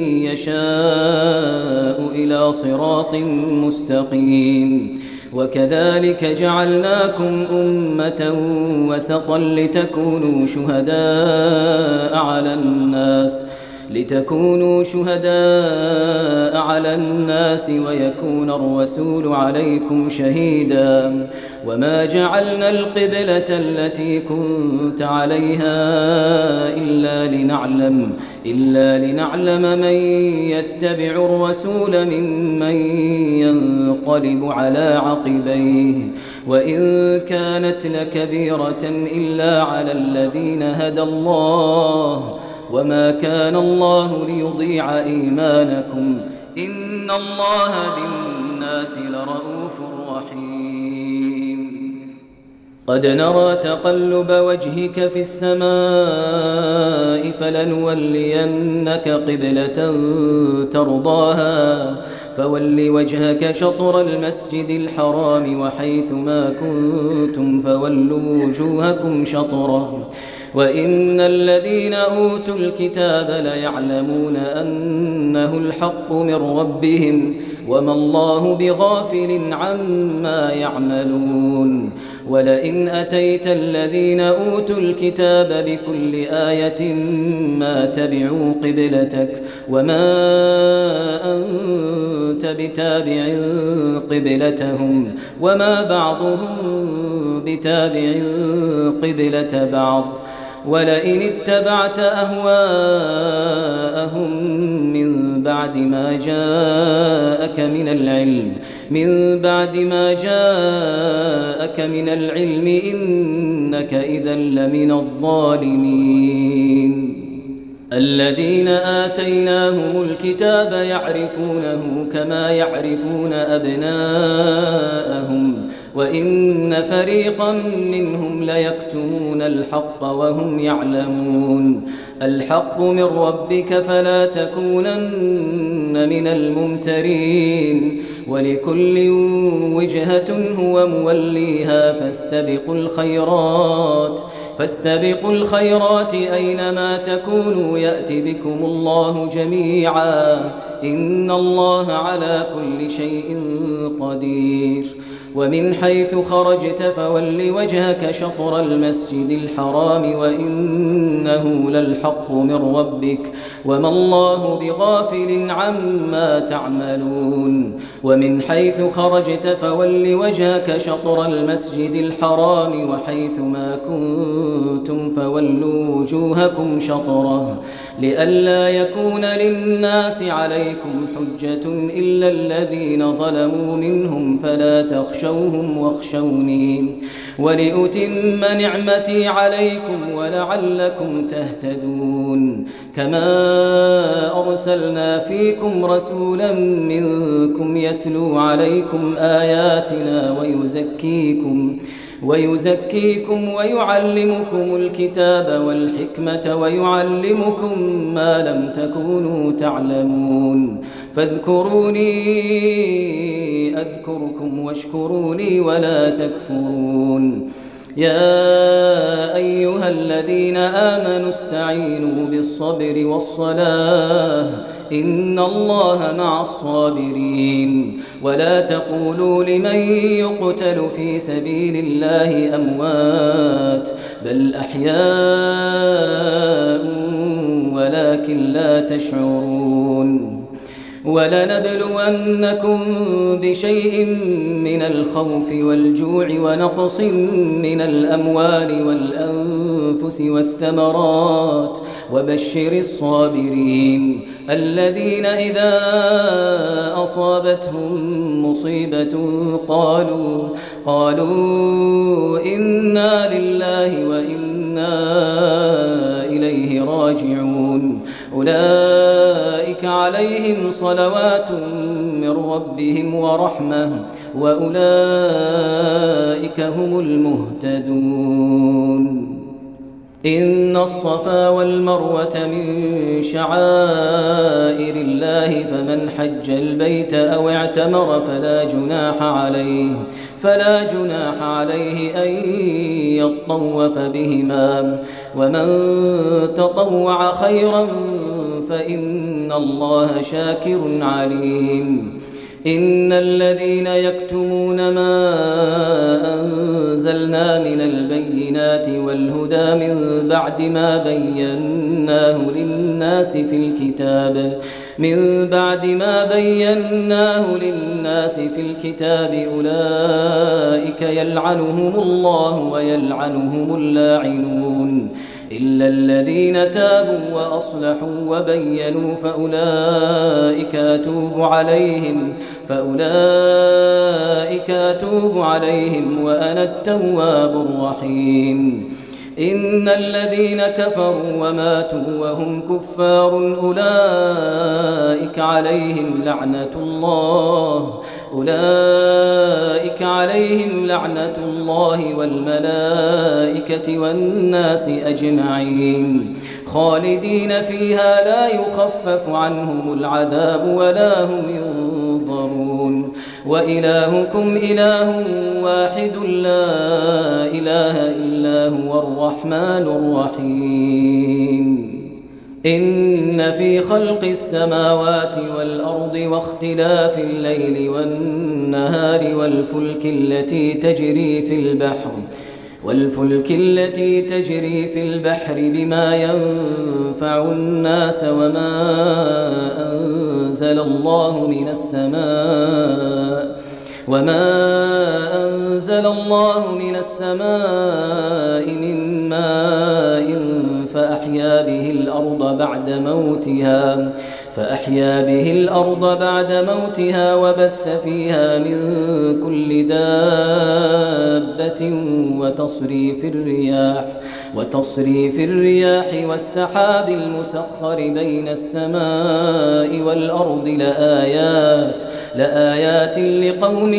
يشاء إلى صراط مستقيم وكذلك جعلناكم أمة وسطا لتكونوا شهداء على الناس لتكونوا شهداء على الناس ويكون الرسول عليكم شهيدا وما جعلنا القبلة التي كنت عليها إلا لنعلم إلا لنعلم من يتبع الرسول ممن ينقلب على عقبيه وإن كانت لكبيرة إلا على الذين هدى الله وما كان الله ليضيع إيمانكم إن الله بالناس لرؤوف رحيم قد نرى تقلب وجهك في السماء فلنولينك قبلة ترضاها فول وجهك شطر المسجد الحرام وحيث ما كنتم فولوا وجوهكم شطره وإن الذين أوتوا الكتاب ليعلمون أنه الحق من ربهم وما الله بغافل عما يعملون ولئن أتيت الذين أوتوا الكتاب بكل آية ما تبعوا قبلتك وما أنت بتابع قبلتهم وما بعضهم بتابع قبلة بعض ولئن اتبعت أهواءهم من بعد ما جاءك من العلم من بعد ما جاءك من العلم إنك إذا لمن الظالمين الذين آتيناهم الكتاب يعرفونه كما يعرفون أبناءهم وإن فريقا منهم ليكتمون الحق وهم يعلمون الحق من ربك فلا تكونن من الممترين ولكل وجهة هو موليها فاستبقوا الخيرات فاستبقوا الخيرات أينما تكونوا يأتي بكم الله جميعا إن الله على كل شيء قدير ومن حيث خرجت فول وجهك شطر المسجد الحرام وإنه للحق من ربك وما الله بغافل عما تعملون ومن حيث خرجت فول وجهك شطر المسجد الحرام وحيث ما كنتم فولوا وجوهكم شطره لئلا يكون للناس عليكم حجة إلا الذين ظلموا منهم فلا تخشوا فاخشوهم واخشوني ولأتم نعمتي عليكم ولعلكم تهتدون كما أرسلنا فيكم رسولا منكم يتلو عليكم آياتنا ويزكيكم ويزكيكم ويعلمكم الكتاب والحكمة ويعلمكم ما لم تكونوا تعلمون فاذكروني أذكركم واشكروا لي ولا تكفرون يا أيها الذين آمنوا استعينوا بالصبر والصلاة إن الله مع الصابرين ولا تقولوا لمن يقتل في سبيل الله أموات بل أحياء ولكن لا تشعرون ولنبلونكم بشيء من الخوف والجوع ونقص من الأموال والأنفس والثمرات وبشر الصابرين الذين إذا أصابتهم مصيبة قالوا قالوا إنا لله وإنا إليه راجعون أولئك عليهم صلوات من ربهم ورحمة وأولئك هم المهتدون إن الصفا والمروة من شعائر الله فمن حج البيت أو اعتمر فلا جناح عليه فلا جناح عليه أن يطوف بهما ومن تطوع خيرا فإن الله شاكر عليم إن الذين يكتمون ما أنزلنا من البينات والهدى من بعد ما بيناه للناس في الكتاب من بعد ما بيناه للناس في الكتاب أولئك يلعنهم الله ويلعنهم اللاعنون إلا الذين تابوا وأصلحوا وبينوا فأولئك أتوب عليهم فأولئك أتوب عليهم وأنا التواب الرحيم إن الذين كفروا وماتوا وهم كفار أولئك عليهم لعنة الله أولئك عليهم لعنة الله والملائكة والناس أجمعين خالدين فيها لا يخفف عنهم العذاب ولا هم ينظرون وإلهكم إله واحد لا إله إلا هو الرحمن الرحيم إن في خلق السماوات والأرض واختلاف الليل والنهار والفلك التي تجري في البحر والفلك التي تجري في البحر بما ينفع الناس وما أنزل الله من السماء وما أنزل الله من السماء من ماء فأحيا به الأرض بعد موتها فأحيا به الأرض بعد موتها وبث فيها من كل دابة وتصريف الرياح وتصريف الرياح والسحاب المسخر بين السماء والأرض لآيات لآيات لقوم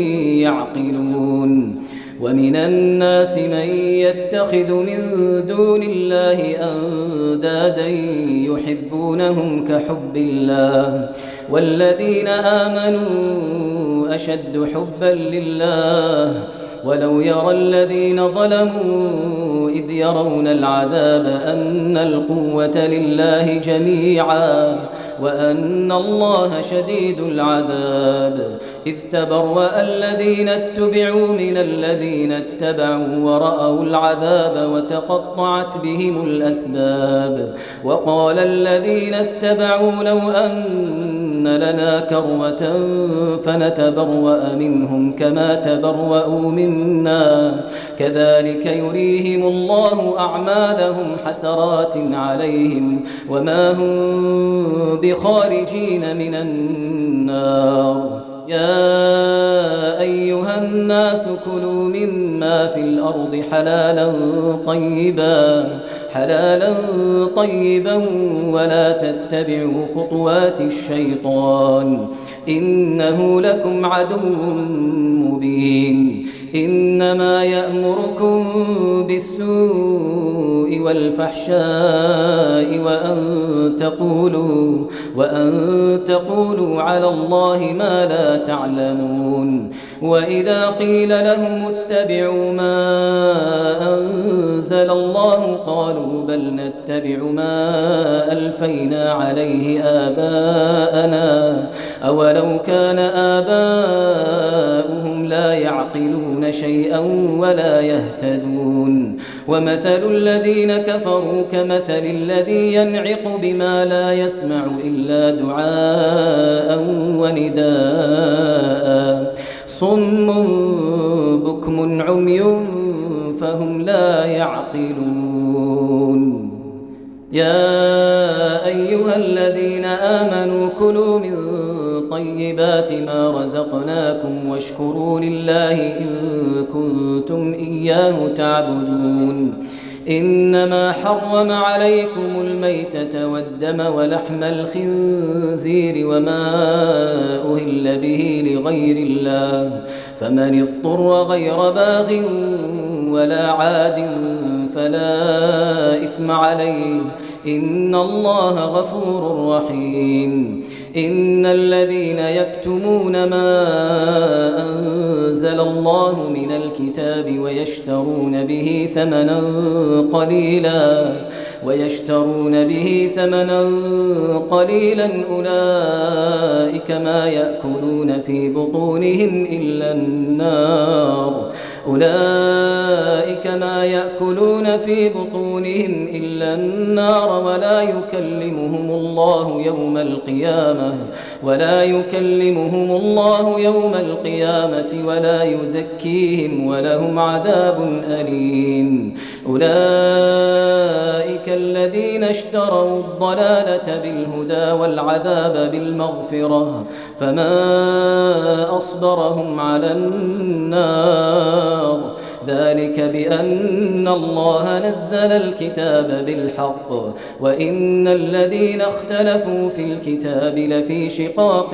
يعقلون ومن الناس من يتخذ من دون الله أندادا يحبونهم كحب الله والذين آمنوا أشد حبا لله ولو يرى الذين ظلموا إذ يرون العذاب أن القوة لله جميعا وأن الله شديد العذاب إذ تبرأ الذين اتبعوا من الذين اتبعوا ورأوا العذاب وتقطعت بهم الأسباب وقال الذين اتبعوا لو أن لنا كرة فنتبرأ منهم كما تبرأوا منا كذلك يريهم الله أعمالهم حسرات عليهم وما هم بخارجين من النار يا أيها الناس كلوا مما في الأرض حلالا طيبا حلالا طيبا ولا تتبعوا خطوات الشيطان إنه لكم عدو مبين إنما يأمركم بالسوء والفحشاء وأن تقولوا وأن تقولوا على الله ما لا تعلمون وإذا قيل لهم اتبعوا ما أنزل الله قالوا بل نتبع ما ألفينا عليه آباءنا أولو كان آباؤهم لا يعقلون شيئا ولا يهتدون ومثل الذين كفروا كمثل الذي ينعق بما لا يسمع إلا دعاء ونداء صم بكم عمي فهم لا يعقلون يا أيها الذين آمنوا كلوا من طيبات ما رزقناكم واشكروا لله إن كنتم إياه تعبدون إنما حرم عليكم الميتة والدم ولحم الخنزير وما أهل به لغير الله فمن اضطر غير باغ ولا عاد فلا إثم عليه إن الله غفور رحيم إن الذين يكتمون ما أنزل الله من الكتاب ويشترون به ثمنا قليلا ويشترون به ثمنا قليلا أولئك ما يأكلون في بطونهم إلا النار أولئك ما يأكلون في بطونهم إلا النار ولا يكلمهم الله يوم القيامة ولا يكلمهم الله يوم القيامة ولا يزكيهم ولهم عذاب أليم أولئك الذين اشتروا الضلالة بالهدى والعذاب بالمغفرة فما أصبرهم على النار ذلك بأن الله نزل الكتاب بالحق وإن الذين اختلفوا في الكتاب لفي شقاق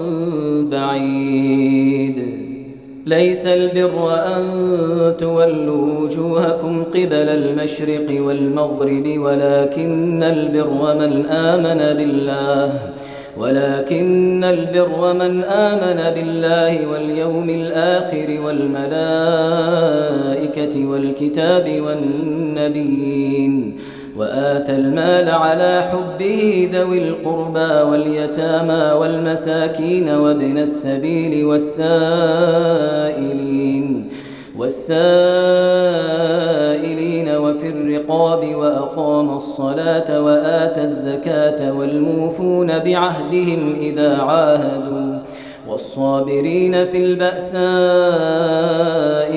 بعيد ليس البر أن تولوا وجوهكم قبل المشرق والمغرب ولكن البر من آمن بالله ولكن البر من آمن بالله واليوم الآخر والملائكة والكتاب والنبيين وآتى المال على حبه ذوي القربى واليتامى والمساكين وابن السبيل والسائلين والسائلين وفي الرقاب وأقام الصلاة وآتى الزكاة والموفون بعهدهم إذا عاهدوا والصابرين في البأساء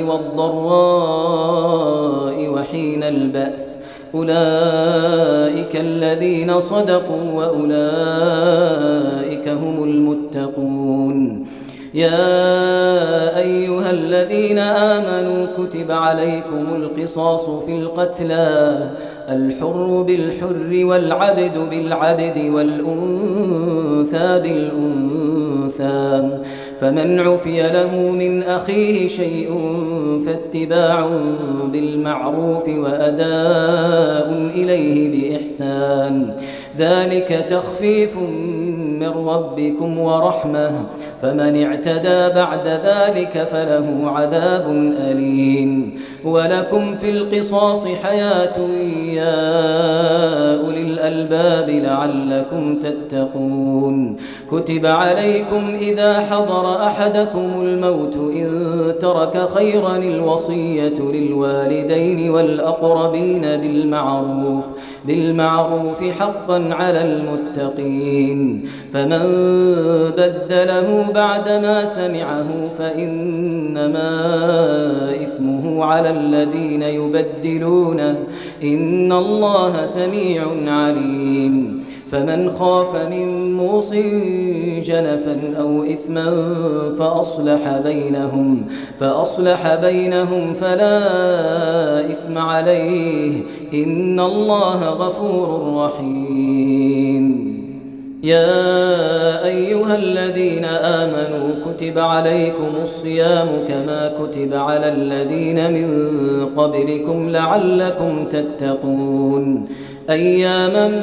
والضراء وحين البأس أولئك الذين صدقوا وأولئك هم المتقون يا أيها الذين آمنوا كتب عليكم القصاص في القتلى الحر بالحر والعبد بالعبد والأنثى بالأنثى فمن عفي له من أخيه شيء فاتباع بالمعروف وأداء إليه بإحسان ذلك تخفيف من ربكم ورحمة فمن اعتدى بعد ذلك فله عذاب أليم ولكم في القصاص حياة يا أولي الألباب لعلكم تتقون كتب عليكم إذا حضر أحدكم الموت إن ترك خيرا الوصية للوالدين والأقربين بالمعروف بالمعروف حقا على المتقين فمن بدله بعدما سمعه فإنما إثمه على الذين يبدلونه إن الله سميع عليم فمن خاف من موص جنفا أو إثما فأصلح بينهم فأصلح بينهم فلا إثم عليه إن الله غفور رحيم. يا أيها الذين آمنوا كتب عليكم الصيام كما كتب على الذين من قبلكم لعلكم تتقون أياما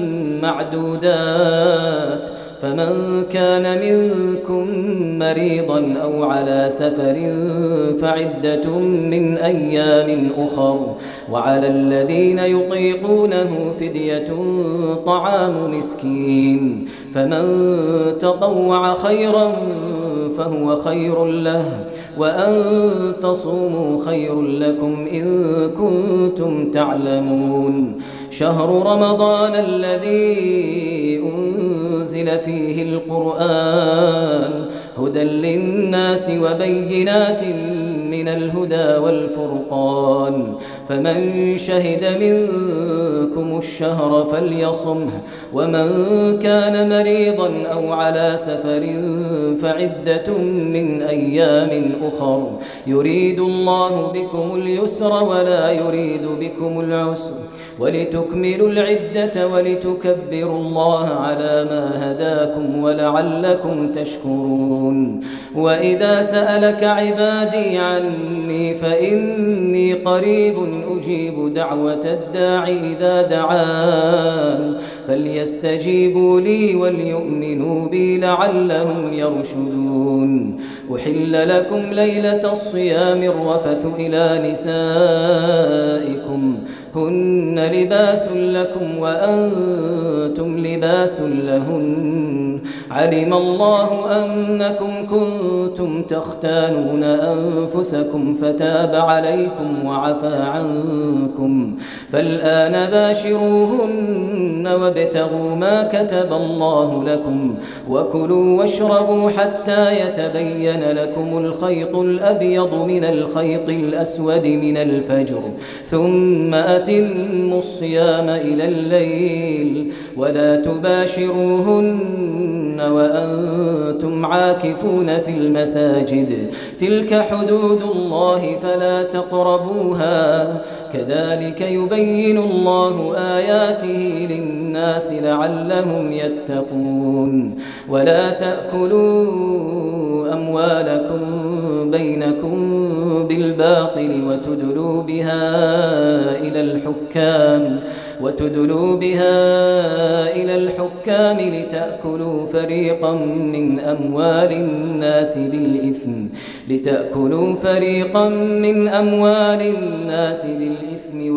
معدودات فمن كان منكم مريضا أو على سفر فعدة من أيام أخر وعلى الذين يطيقونه فدية طعام مسكين فمن تطوع خيرا فهو خير له وأن تصوموا خير لكم إن كنتم تعلمون. شهر رمضان الذي أنزل فيه القرآن هدى للناس وبينات من الهدى والفرقان فمن شهد منكم الشهر فليصمه ومن كان مريضا أو على سفر فعدة من أيام أخر يريد الله بكم اليسر ولا يريد بكم العسر ولتكملوا العدة ولتكبروا الله على ما هداكم ولعلكم تشكرون. وإذا سألك عبادي عني فإني قريب أجيب دعوة الداع إذا دعان فليستجيبوا لي وليؤمنوا بي لعلهم يرشدون. أحل لكم ليلة الصيام الرفث إلى نسائكم هن لباس لكم وأنتم لباس لهن علم الله أنكم كنتم تختانون أنفسكم فتاب عليكم وعفى عنكم فالآن باشروهن وابتغوا ما كتب الله لكم وكلوا واشربوا حتى يتبين لكم الخيط الأبيض من الخيط الأسود من الفجر ثم أتموا الصيام إلى الليل ولا تباشروهن وأنتم عاكفون في المساجد تلك حدود الله فلا تقربوها كذلك يبين الله آياته للناس لعلهم يتقون. ولا تأكلوا أموالكم بينكم بالباطل وتدلوا بها إلى الحكام وتدلوا بها إلى الحكام لتأكلوا فريقا من أموال الناس بالإثم لتأكلوا فريقا من أموال الناس بالإثم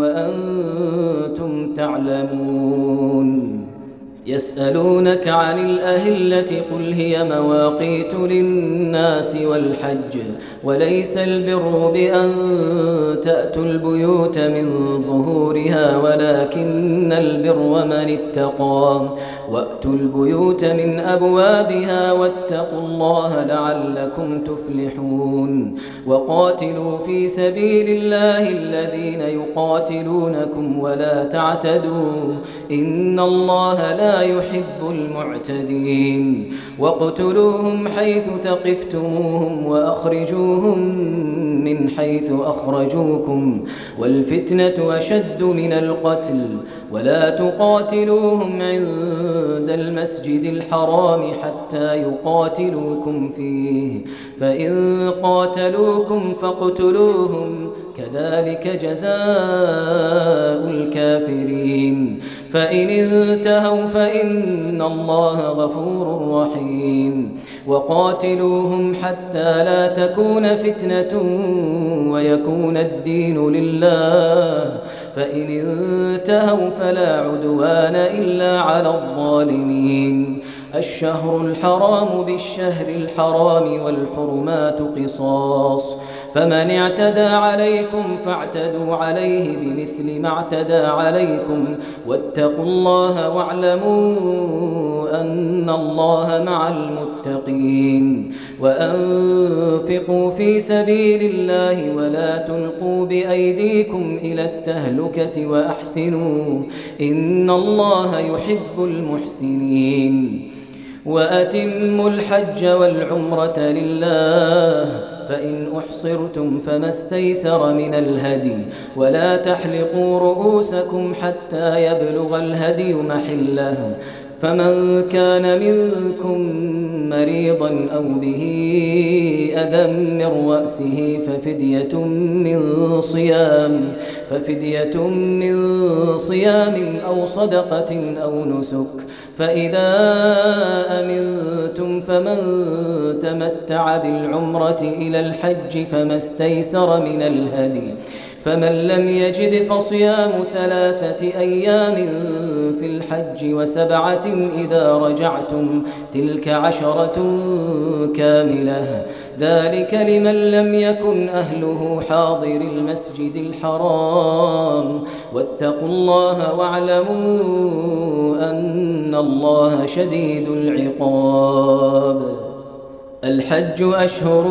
وأنتم تعلمون. يسألونك عن الأهلة قل هي مواقيت للناس والحج وليس البر بأن تأتوا البيوت من ظهورها ولكن البر من اتقى وأتوا البيوت من أبوابها واتقوا الله لعلكم تفلحون. وقاتلوا في سبيل الله الذين يقاتلونكم ولا تعتدوا إن الله لا يحب المعتدين. واقتلوهم حيث ثقفتموهم وأخرجوهم من حيث أخرجوكم والفتنة أشد من القتل ولا تقاتلوهم عند المسجد الحرام حتى يقاتلوكم فيه فإن قاتلوكم فاقتلوهم كذلك جزاء الكافرين. فإن انتهوا فإن الله غفور رحيم. وقاتلوهم حتى لا تكون فتنة ويكون الدين لله فإن انتهوا فلا عدوان إلا على الظالمين. الشهر الحرام بالشهر الحرام والحرمات قصاص فمن اعتدى عليكم فاعتدوا عليه بمثل ما اعتدى عليكم واتقوا الله واعلموا أن الله مع المتقين وأنفقوا في سبيل الله ولا تلقوا بأيديكم إلى التهلكة وأحسنوا إن الله يحب المحسنين وأتموا الحج والعمرة لله فإن أحصرتم فما استيسر من الهدي ولا تحلقوا رؤوسكم حتى يبلغ الهدي محله فمن كان منكم مريضا أو به أذى من رأسه ففدية من صيام ففدية من صيام أو صدقة أو نسك فإذا أمنتم فمن تمتع بالعمرة إلى الحج فما استيسر من الهدي فمن لم يجد فصيام ثلاثة أيام في الحج وسبعة إذا رجعتم تلك عشرة كاملة ذلك لمن لم يكن أهله حاضر المسجد الحرام واتقوا الله واعلموا أن الله شديد العقاب الحج أشهر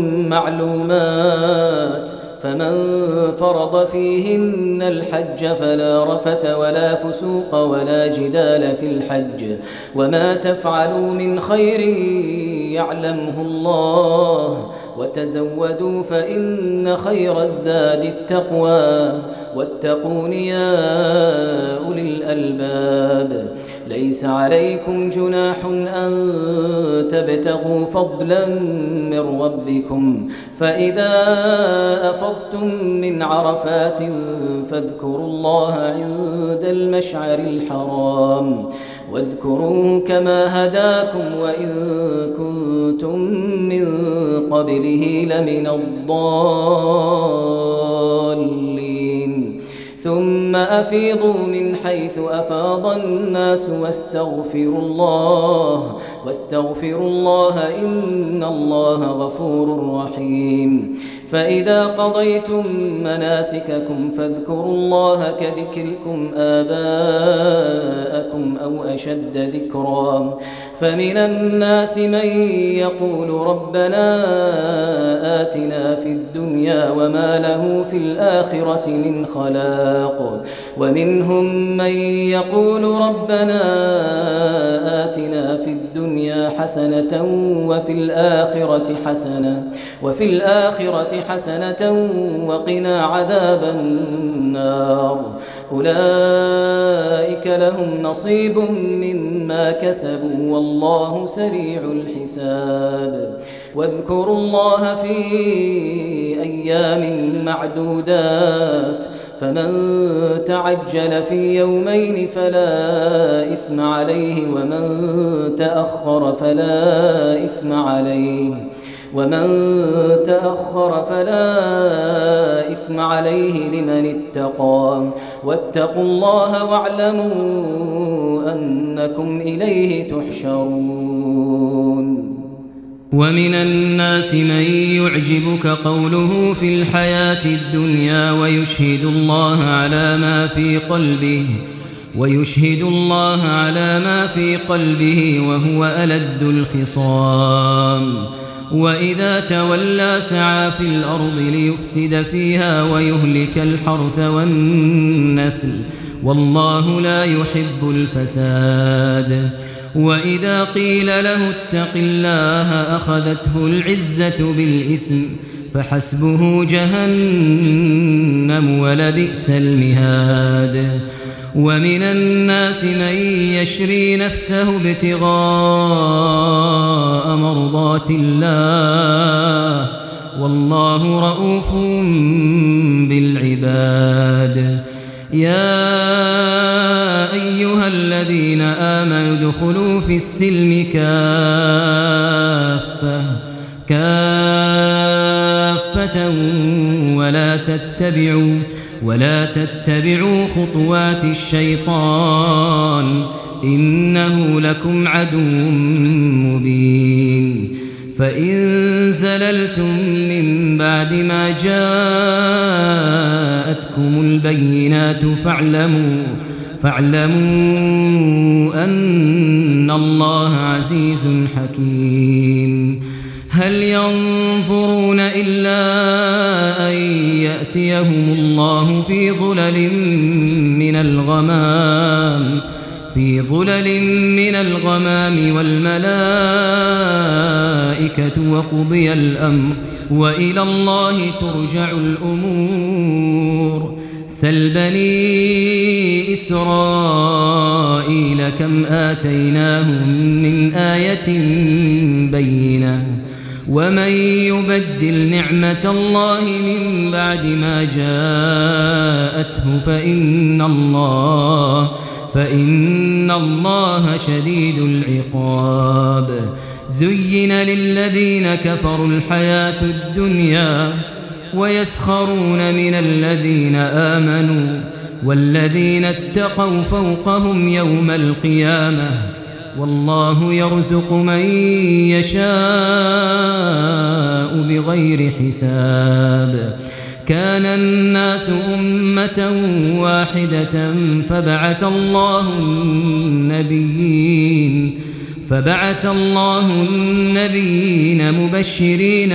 معلومات فمن فرض فيهن الحج فلا رفث ولا فسوق ولا جدال في الحج وما تفعلوا من خير يعلمه الله وتزودوا فإن خير الزاد التقوى واتقون يا أولي الألباب ليس عليكم جناح أن تبتغوا فضلا من ربكم فإذا أفضتم من عرفات فاذكروا الله عند المشعر الحرام واذكروه كما هداكم وإن كنتم من قبله لمن الضالين ثم أفيضوا من حيث أفاض الناس واستغفروا الله واستغفروا الله إن الله غفور رحيم فإذا قضيتم مناسككم فاذكروا الله كذكركم آباءكم أو أشد ذكرا فمن الناس من يقول ربنا آتنا في الدنيا وما له في الآخرة من خلاق ومنهم من يقول ربنا آتنا في الدنيا حسنة وفي الآخرة حسنة وفي الآخرة حسنة وقنا عذاب النار أولئك لهم نصيب مما كسبوا والله سريع الحساب واذكروا الله في أيام معدودات فمن تعجل في يومين فلا إثم عليه ومن تأخر فلا إثم عليه ومن تأخر فلا إثم عليه لمن اتقى واتقوا الله واعلموا أنكم إليه تحشرون ومن الناس من يعجبك قوله في الحياة الدنيا ويشهد الله على ما في قلبه ويشهد الله على ما في قلبه وهو ألد الخصام وإذا تولى سعى في الأرض ليفسد فيها ويهلك الحرث والنسل والله لا يحب الفساد وإذا قيل له اتق الله أخذته العزة بالإثم فحسبه جهنم ولبئس المهاد ومن الناس من يشري نفسه ابتغاء مرضات الله والله رؤوف بالعباد يا أيها الذين آمنوا ادخلوا في السلم كافة كافة ولا تتبعوا ولا تتبعوا خطوات الشيطان إنه لكم عدو مبين فإن زللتم من بعد ما جاءتكم البينات فاعلموا فاعلموا أن الله عزيز حكيم. هل ينظرون إلا أن يأتيهم الله في ظلل من الغمام في ظلل من الغمام والملائكة وقضي الأمر وإلى الله ترجع الأمور. سل بني إسرائيل كم آتيناهم من آية بينة ومن يبدل نعمة الله من بعد ما جاءته فإن الله فإن الله شديد العقاب. زين للذين كفروا الحياة الدنيا ويسخرون من الذين آمنوا والذين اتقوا فوقهم يوم القيامة والله يرزق من يشاء بغير حساب. كان الناس أمة واحدة فبعث الله النبيين فبعث الله النبيين مبشرين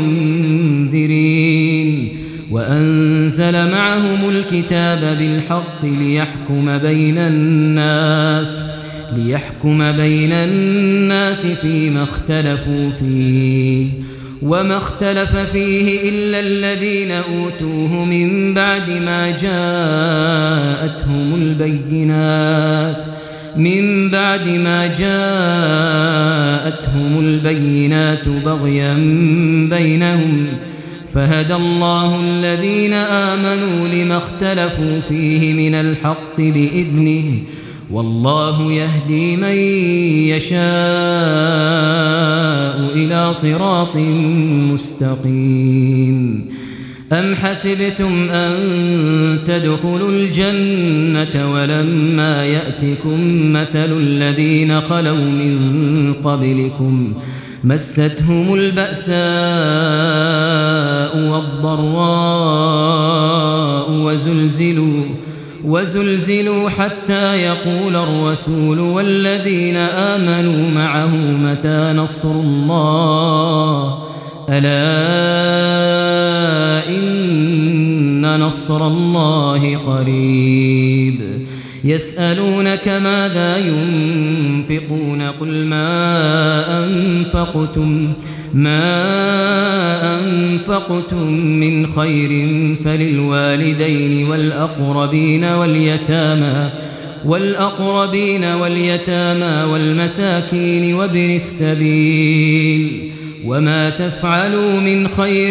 ومنذرين وأنزل معهم الكتاب بالحق ليحكم بين الناس ليحكم بين الناس فيما اختلفوا فيه وما اختلف فيه إلا الذين أوتوه من بعد ما جاءتهم البينات من بعد ما جاءتهم البينات بغيا بينهم فهدى الله الذين آمنوا لما اختلفوا فيه من الحق بإذنه والله يهدي من يشاء إلى صراط مستقيم. أم حسبتم أن تدخلوا الجنة ولما يأتكم مثل الذين خلوا من قبلكم مستهم البأساء والضراء وزلزلوا وزلزلوا حتى يقول الرسول والذين آمنوا معه متى نصر الله ألا إن نصر الله قريب. يسألونك ماذا ينفقون قل ما أنفقتم ما أنفقتم من خير فللوالدين والأقربين واليتامى والأقربين واليتامى والمساكين وابن السبيل وما تفعلوا من خير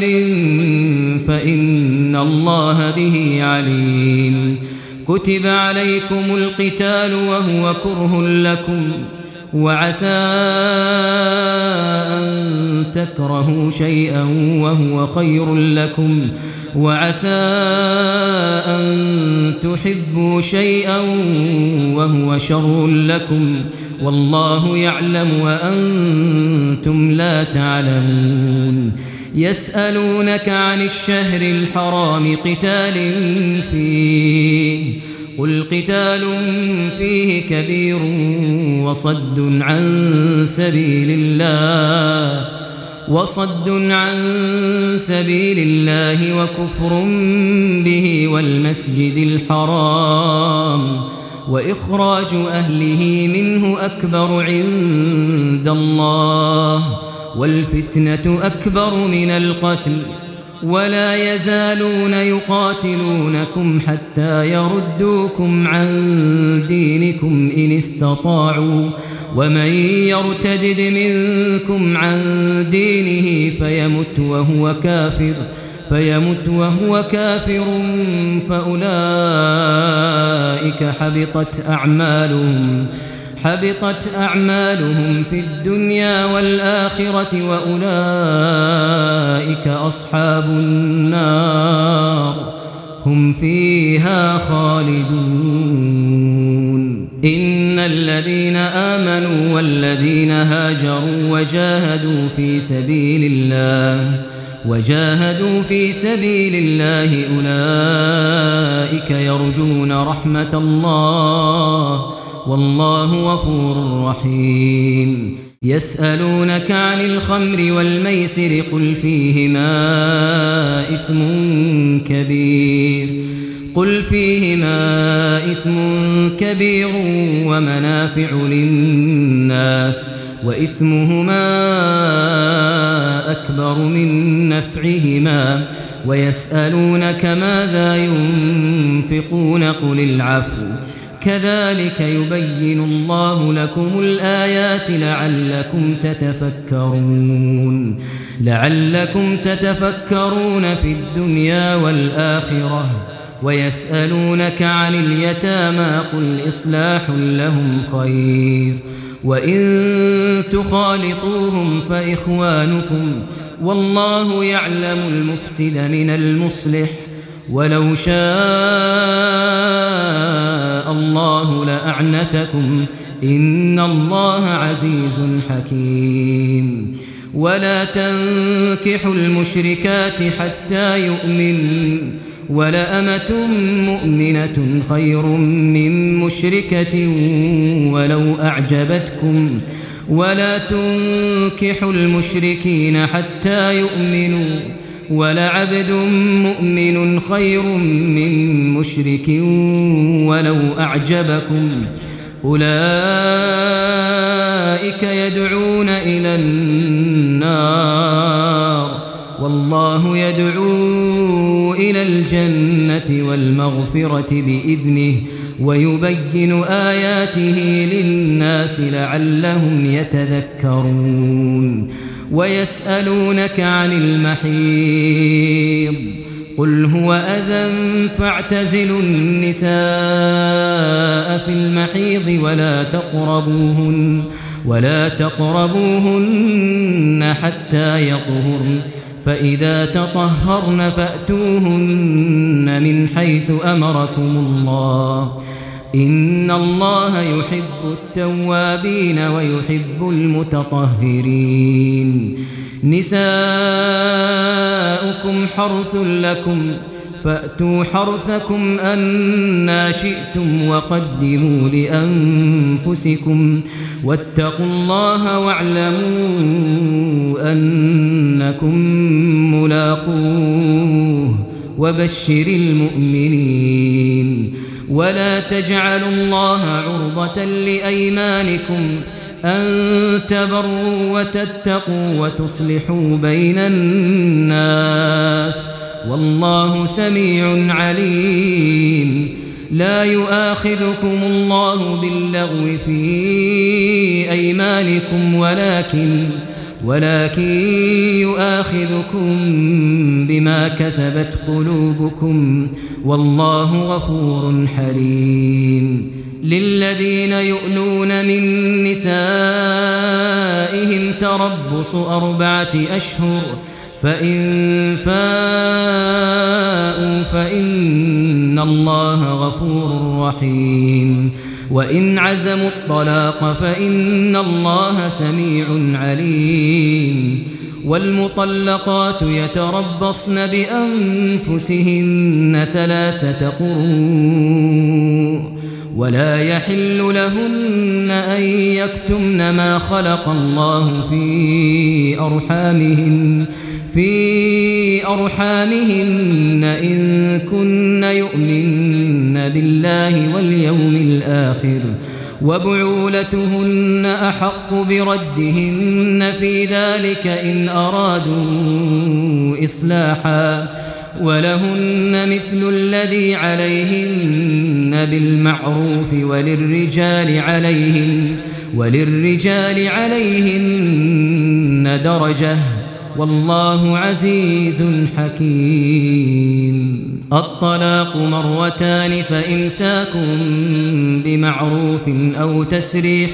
فإن الله به عليم. كتب عليكم القتال وهو كره لكم وعسى أن تكرهوا شيئا وهو خير لكم وعسى أن تحبوا شيئا وهو شر لكم والله يعلم وأنتم لا تعلمون. يسألونك عن الشهر الحرام قتال فيه قل قتال فيه كبير وصد عن سبيل الله وصد عن سبيل الله وكفر به والمسجد الحرام وإخراج أهله منه أكبر عند الله والفتنة أكبر من القتل ولا يزالون يقاتلونكم حتى يردوكم عن دينكم إن استطاعوا ومن يرتدد منكم عن دينه فيمت وهو كافر فيمت وهو كافر فأولئك حبطت أعمالهم حبطت أعمالهم في الدنيا والآخرة وأولئك أصحاب النار هم فيها خالدون. إن الذين آمنوا والذين هاجروا وجاهدوا في سبيل الله وجاهدوا في سبيل الله أولئك يرجون رحمة الله والله غفور رحيم. يسألونك عن الخمر والميسر قل فيهما إثم كبير قل فيهما إثم كبير ومنافع للناس وإثمهما أكبر من نفعهما ويسألونك ماذا ينفقون قل العفو كذلك يبين الله لكم الآيات لعلكم تتفكرون لعلكم تتفكرون في الدنيا والآخرة. ويسألونك عن اليتامى قل إصلاح لهم خير وإن تخالطوهم فإخوانكم والله يعلم المفسد من المصلح ولو شاء الله لأعنتكم إن الله عزيز حكيم. ولا تنكحوا المشركات حتى يؤمنوا ولأمة مؤمنة خير من مشركة ولو أعجبتكم ولا تنكحوا المشركين حتى يؤمنوا ولعبد مؤمن خير من مشرك ولو أعجبكم أولئك يدعون إلى النار والله يدعو إلى الجنة والمغفرة بإذنه ويبين آياته للناس لعلهم يتذكرون. ويسألونك عن المحيض قل هو أذى فاعتزلوا النساء في المحيض ولا تقربوهن ولا تقربوهن حتى يطهرن فإذا تطهرن فأتوهن من حيث أمركم الله إن الله يحب التوابين ويحب المتطهرين. نساؤكم حرث لكم فأتوا حرثكم أنى شئتم وقدموا لأنفسكم واتقوا الله واعلموا أنكم ملاقوه وبشر المؤمنين. ولا تجعلوا الله عرضة لأيمانكم أن تبروا وتتقوا وتصلحوا بين الناس والله سميع عليم. لا يؤاخذكم الله باللغو في أيمانكم ولكن ولكن يؤاخذكم بما كسبت قلوبكم والله غفور حليم. للذين يؤلون من نسائهم تربص أربعة أشهر فإن فاءوا فإن الله غفور رحيم. وإن عزموا الطلاق فإن الله سميع عليم. والمطلقات يتربصن بأنفسهن ثلاثة قروء ولا يحل لهن أن يكتمن ما خلق الله في أرحامهن في أرحامهن إن كن يؤمن بالله واليوم الآخر وبعولتهن أحق بردهن في ذلك إن أرادوا إصلاحا ولهن مثل الذي عليهن بالمعروف وللرجال عليهن وللرجال عليهن درجة والله عزيز حكيم. الطلاق مرتان فإمساك بمعروف أو تسريح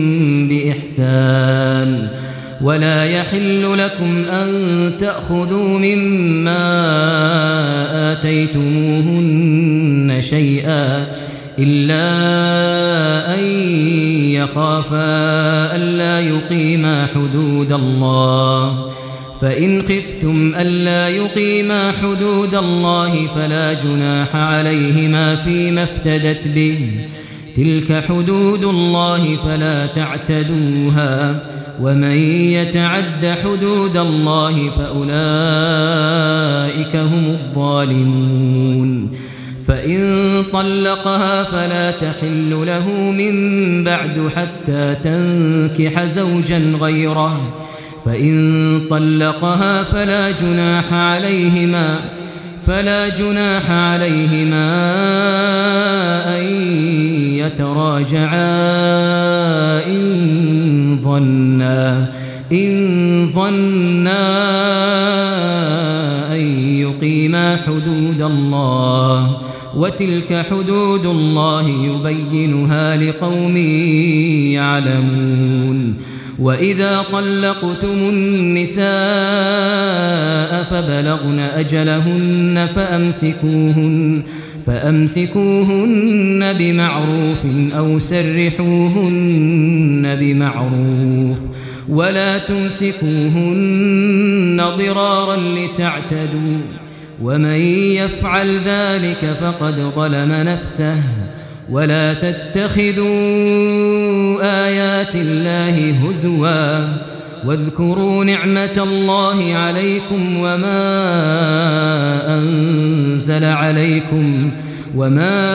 بإحسان ولا يحل لكم أن تأخذوا مما آتيتموهن شيئا إلا أن يخافا ألا يقيما حدود الله فإن خفتم ألا يقيما حدود الله فلا جناح عليهما فيما افتدت به تلك حدود الله فلا تعتدوها ومن يتعد حدود الله فأولئك هم الظالمون فإن طلقها فلا تحل له من بعد حتى تنكح زوجا غيره فإن طلقها فلا جناح عليهما فلا جناح عليهما أن يتراجعا إن ظنا إن ظنا أن يقيما حدود الله وتلك حدود الله يبينها لقوم يعلمون وإذا طلقتم النساء فبلغن أجلهن فأمسكوهن فأمسكوهن بمعروف أو سرحوهن بمعروف ولا تمسكوهن ضرارا لتعتدوا ومن يفعل ذلك فقد ظلم نفسه ولا تتخذوا آيات الله هزوا واذكروا نعمة الله عليكم وما أنزل عليكم وما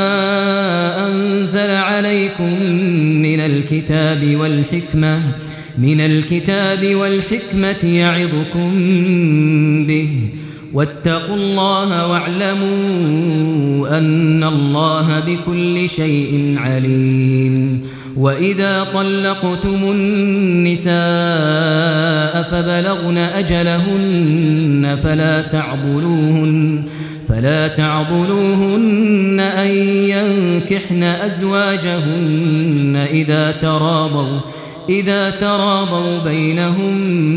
أنزل عليكم من الكتاب والحكمة من الكتاب والحكمة يعظكم به واتقوا الله واعلموا أن الله بكل شيء عليم وإذا طلقتم النساء فبلغن أجلهن فلا تعضلوهن فلا تعضلوهن أن ينكحن أزواجهن إذا تراضوا إذا تراضوا بينهم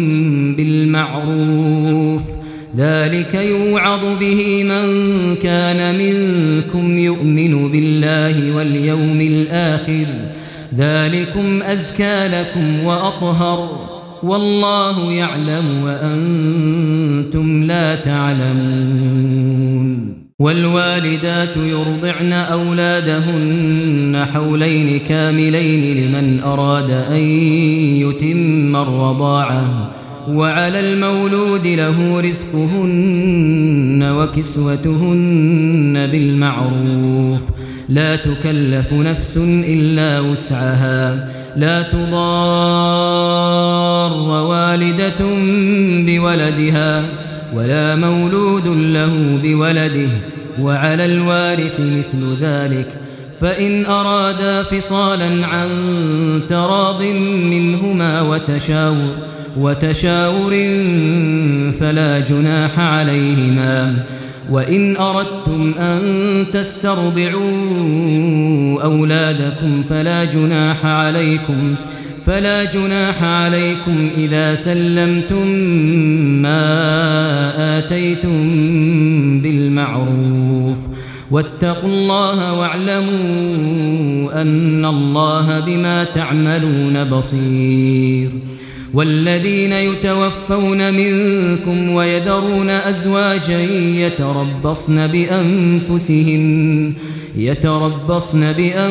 بالمعروف ذلك يوعظ به من كان منكم يؤمن بالله واليوم الآخر ذلكم أزكى لكم وأطهر والله يعلم وأنتم لا تعلمون والوالدات يرضعن أولادهن حولين كاملين لمن أراد أن يتم الرضاعة وعلى المولود له رزقهن وكسوتهن بالمعروف لا تكلف نفس إلا وسعها لا تضار والدة بولدها ولا مولود له بولده وعلى الوارث مثل ذلك فإن أرادا فصالا عن تراض منهما وتشاور وتشاور فلا جناح عليهما وإن أردتم أن تسترضعوا أولادكم فلا جناح عليكم فلا جناح عليكم إذا سلمتم ما آتيتم بالمعروف واتقوا الله واعلموا أن الله بما تعملون بصير والذين يتوفون منكم ويذرون أزواجا يتربصن بأنفسهن يتربصن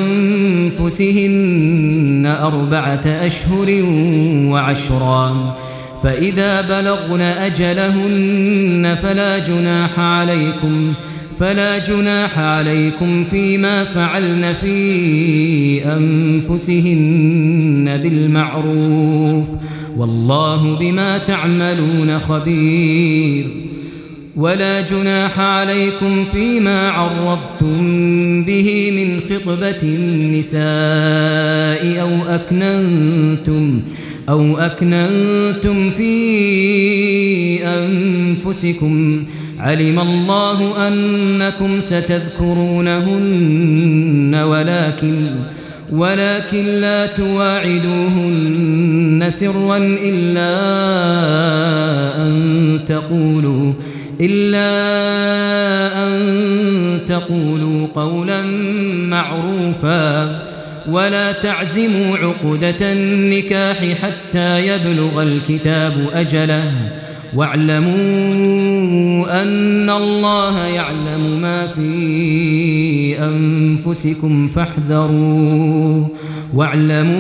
بأنفسهن أربعة أشهر وعشرا فإذا بلغن أجلهن فلا جناح عليكم فلا جناح عليكم فيما فعلن في أنفسهن بالمعروف والله بما تعملون خبير ولا جناح عليكم فيما عرضتم به من خطبة النساء أو أكننتم أو أكننتم في أنفسكم علم الله أنكم ستذكرونهن ولكن ولكن لا تواعدوهن سرا إلا أن تقولوا إلا أن تقولوا قولا معروفا ولا تعزموا عقدة النكاح حتى يبلغ الكتاب أجله واعلموا أن الله يعلم ما في أنفسكم فاحذروه واعلموا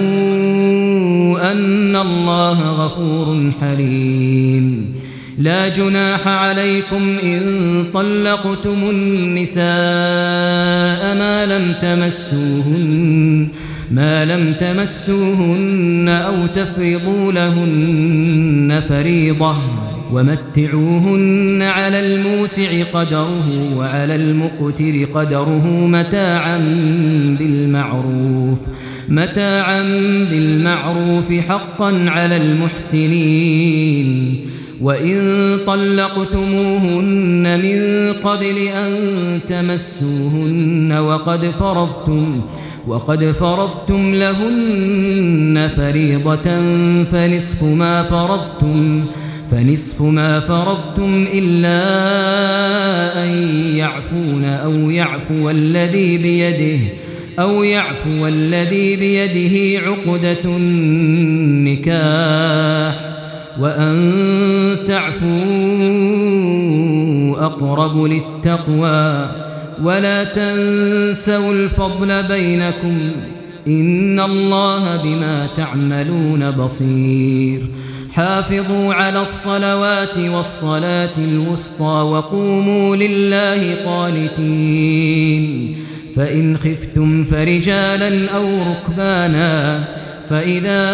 أن الله غفور حليم لا جناح عليكم إن طلقتم النساء ما لم تمسوهن ما لم تمسوهن أو تفرضوا لهن فريضة ومتعوهن على الموسع قدره وعلى المقتر قدره متاعا بالمعروف متاعا بالمعروف حقا على المحسنين وإن طلقتموهن من قبل أن تمسوهن وقد فرضتم وقد فرضتم لهن فريضة فنصف ما فرضتم فنصف ما فرضتم إلا أن يعفون أو يعفو الذي بيده أو يعفو الذي بيده عقدة النكاح وأن تعفوا أقرب للتقوى ولا تنسوا الفضل بينكم إن الله بما تعملون بصير حافظوا على الصلوات والصلاة الوسطى وقوموا لله قانتين فإن خفتم فرجالا أو ركبانا فإذا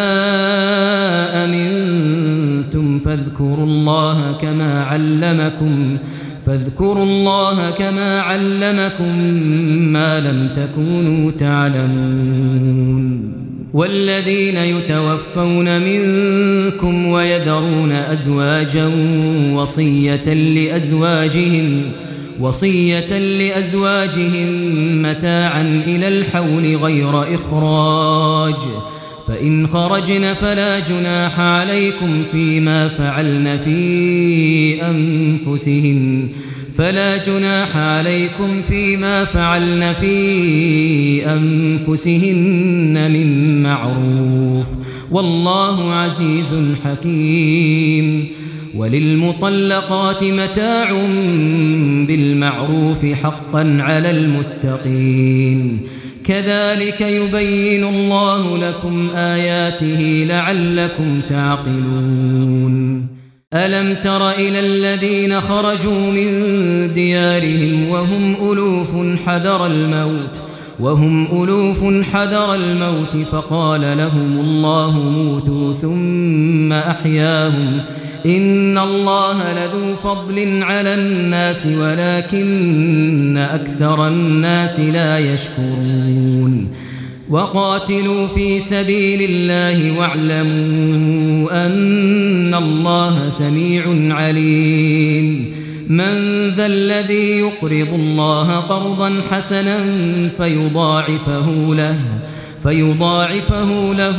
أمنتم فاذكروا الله كما علمكم فاذكروا الله كما علمكم ما لم تكونوا تعلمون والذين يتوفون منكم ويذرون أزواجا وصية لأزواجهم وصية لأزواجهم متاعا إلى الحول غير إخراج فإن خرجن فلا جناح عليكم فيما فعلن في أنفسهن فلا جناح عليكم فيما فعلن في أنفسهن من معروف والله عزيز حكيم وللمطلقات متاع بالمعروف حقا على المتقين كذلك يبين الله لكم آياته لعلكم تعقلون ألم تر إلى الذين خرجوا من ديارهم وهم ألوف حذر الموت وهم ألوف حذر الموت فقال لهم الله موتوا ثم أحياهم إن الله لذو فضل على الناس ولكن أكثر الناس لا يشكرون وقاتلوا في سبيل الله واعلموا أن الله سميع عليم من ذا الذي يقرض الله قرضا حسنا فيضاعفه له فيضاعفه له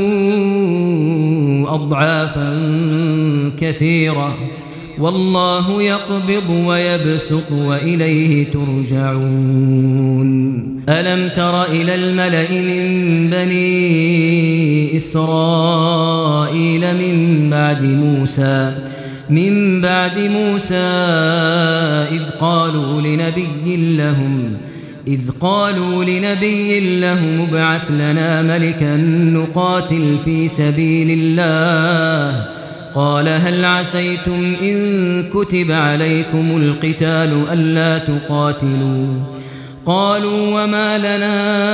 أضعافا كثيرة والله يقبض ويبسط وإليه ترجعون ألم تر إلى الملأ من بني إسرائيل من بعد موسى من بعد موسى إذ قالوا لنبي لهم إذ قالوا لنبي لهم ابعث لنا ملكا نقاتل في سبيل الله قال هل عسيتم إن كتب عليكم القتال ألا تقاتلوا قالوا وما لنا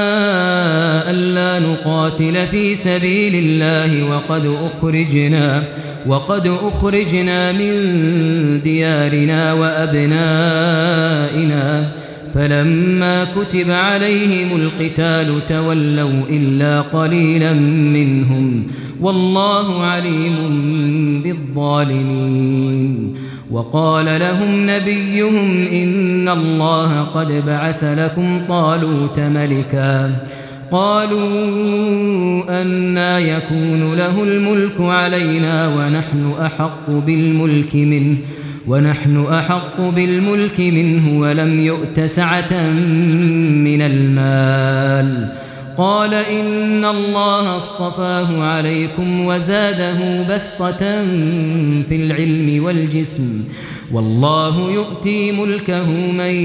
ألا نقاتل في سبيل الله وقد أخرجنا وقد أخرجنا من ديارنا وأبنائنا فلما كتب عليهم القتال تولوا إلا قليلا منهم والله عليم بالظالمين وقال لهم نبيهم إن الله قد بعث لكم طالوت ملكا قالوا أنى يكون له الملك علينا ونحن أحق بالملك منه ونحن أحق بالملك منه ولم يؤت سعة من المال. قال إن الله اصطفاه عليكم وزاده بسطة في العلم والجسم والله يؤتي ملكه من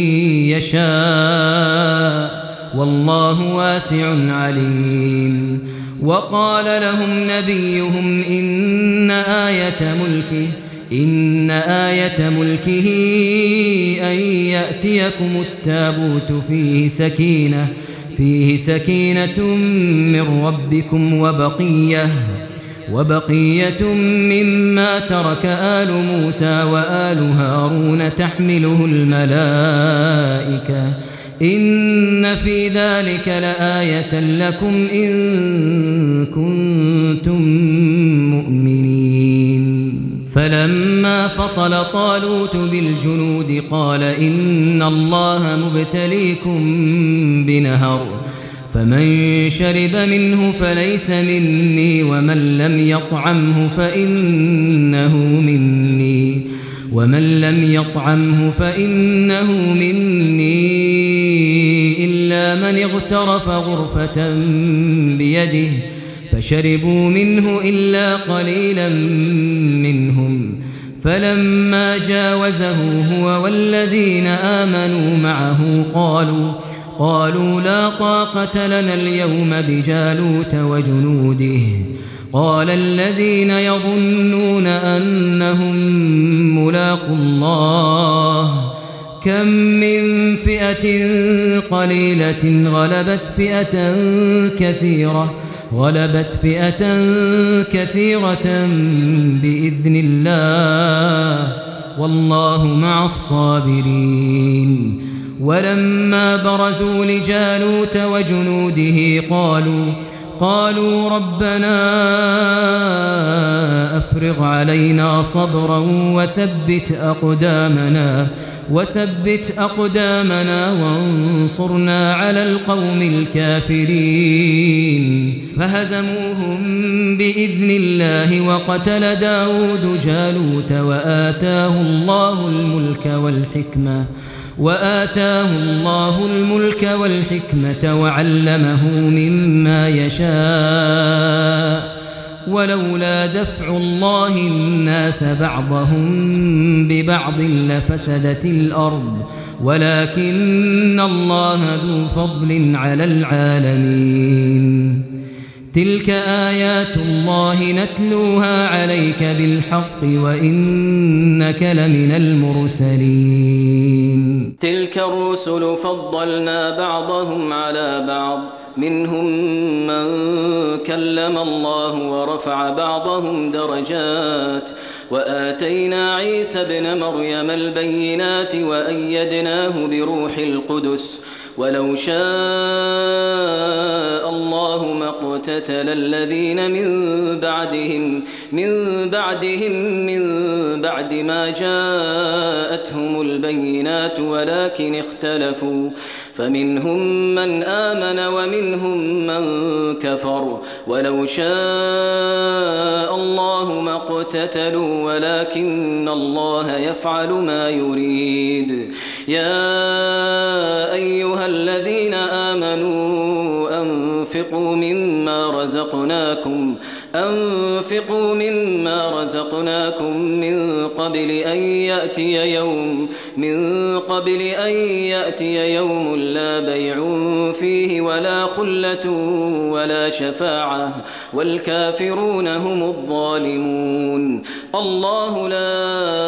يشاء والله واسع عليم. وقال لهم نبيهم إن آية ملكه إن آية ملكه أن يأتيكم التابوت فيه سكينة فيه سكينة من ربكم وبقية وبقية مما ترك آل موسى وآل هارون تحمله الملائكة إن في ذلك لآية لكم إن كنتم مؤمنين. فلما فصل طالوت بالجنود قال إن الله مبتليكم بنهر فمن شرب منه فليس مني ومن لم يطعمه فإنه مني ومن لم يطعمه فإنه مني إلا من اغترف غرفة بيده فشربوا منه إلا قليلا منهم. فلما جاوزه هو والذين آمنوا معه قالوا قالوا لا طاقة لنا اليوم بجالوت وجنوده. قال الذين يظنون أنهم ملاقو الله كم من فئة قليلة غلبت فئة كثيرة غلبت فئة كثيرة بإذن الله والله مع الصابرين. ولما برزوا لجالوت وجنوده قالوا قالوا ربنا أفرغ علينا صبرا وثبت أقدامنا وثبت أقدامنا وانصرنا على القوم الكافرين. فهزموهم بإذن الله وقتل داود جالوت وآتاه الله الملك والحكمة وآتاه الله الملك والحكمة وعلمه مما يشاء ولولا دفع الله الناس بعضهم ببعض لفسدت الأرض ولكن الله ذو فضل على العالمين. تلك آيات الله نتلوها عليك بالحق وإنك لمن المرسلين. تلك الرسل فضلنا بعضهم على بعض منهم من كلم الله ورفع بعضهم درجات وآتينا عيسى ابن مريم البينات وأيدناه بروح القدس ولو شاء الله ما اقتتل الذين من بعدهم من بعدهم من بعد ما جاءتهم البينات ولكن اختلفوا فمنهم من آمن ومنهم من كفر ولو شاء الله ما اقتتلوا ولكن الله يفعل ما يريد. يا أيها الذين آمنوا أنفقوا مما رزقناكم أنفقوا مما رزقناكم من قبل أن يأتي يوم من قبل أن يأتي يوم لا بيع فيه ولا خلة ولا شفاعة والكافرون هم الظالمون. الله لا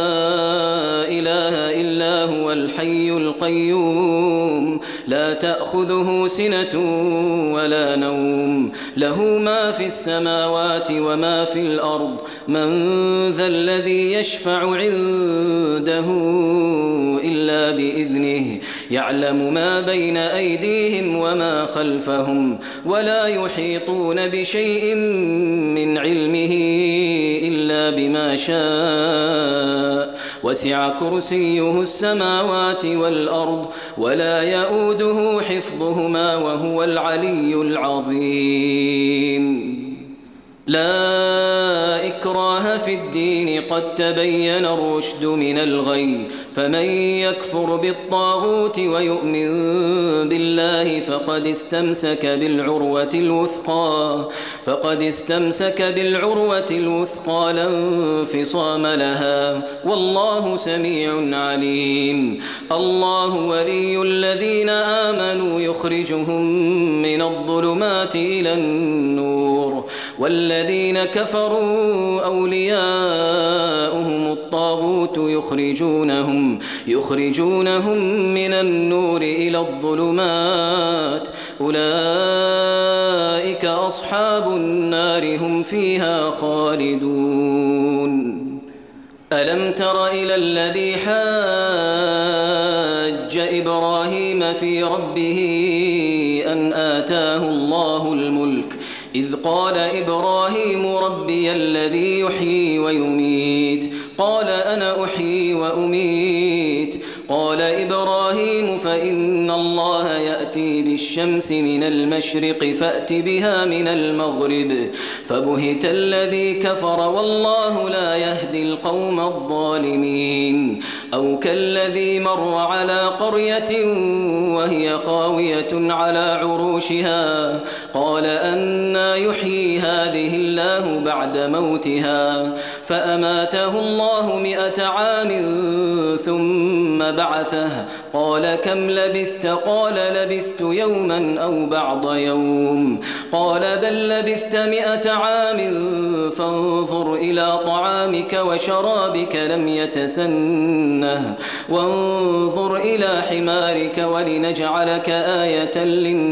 إله إلا هو الحي القيوم لا تأخذه سنة ولا نوم له ما في السماوات وما في الأرض من ذا الذي يشفع عنده إلا بإذنه يعلم ما بين أيديهم وما خلفهم ولا يحيطون بشيء من علمه إلا بما شاء وسع كرسيه السماوات والأرض ولا يؤوده حفظهما وهو العلي العظيم. لا إكراه في الدين قد تبين الرشد من الغي فمن يكفر بالطاغوت ويؤمن بالله فقد استمسك بالعروة الوثقى فقد استمسك بالعروة الوثقى لا انفصام لها والله سميع عليم. الله ولي الذين آمنوا يخرجهم من الظلمات إلى النور والذين كفروا أولياؤهم الطاغوت يخرجونهم يخرجونهم من النور إلى الظلمات أولئك أصحاب النار هم فيها خالدون. ألم تر إلى الذي حاج إبراهيم في ربه أن آتاه الله الملك إذ قال إبراهيم ربي الذي يحيي ويميت قال أنا أحيي وأميت قال إبراهيم فإن الله يأتي بالشمس من المشرق فأت بها من المغرب فبهت الذي كفر والله لا يهدي القوم الظالمين. أو كالذي مر على قرية وهي خاوية على عروشها قال أنى يحيي هذه الله بعد موتها فأماته الله مئة عام ثم بعثه قال كم لبثت قال لبثت يوما أو بعض يوم قال بل لبثت مئة عام فانظر إلى طعامك وشرابك لم يتسنه وانظر إلى حمارك ولنجعلك آية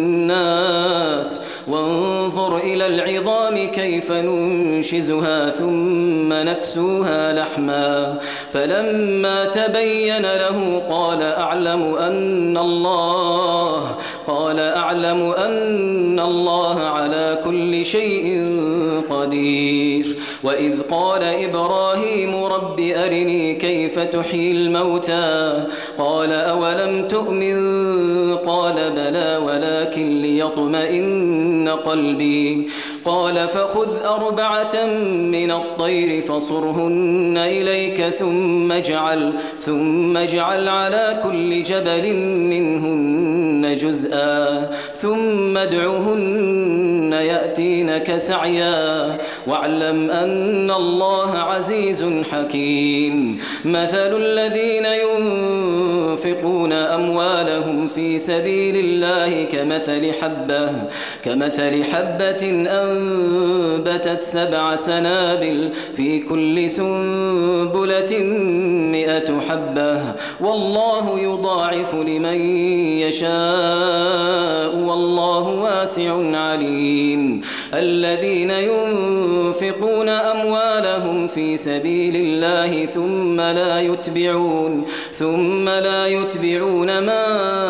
للناس وانظر إلى العظام كيف ننشزها ثم نكسوها لحما فلما تبين له قال أعلم أن الله قال أعلم أن الله على كل شيء قدير. وإذ قال إبراهيم رب أرني كيف تحيي الموتى قال أولم تؤمن قال بلى ولكن ليطمئن قلبي قال فخذ أربعة من الطير فصرهن إليك ثم اجعل ثم اجعل على كل جبل منهن جزءا ثم ادعهن يأتينك سعيا واعلم أن الله عزيز حكيم. مثل الذين ينفقون أموالهم في سبيل الله كمثل حبة كمثل حبة أنبتت سبع سنابل في كل سنبلة مئة حبة والله يضاعف لمن يشاء والله واسع عليم. الذين ينفقون أموالهم في سبيل الله ثم لا يتبعون ثم لا يتبعون ما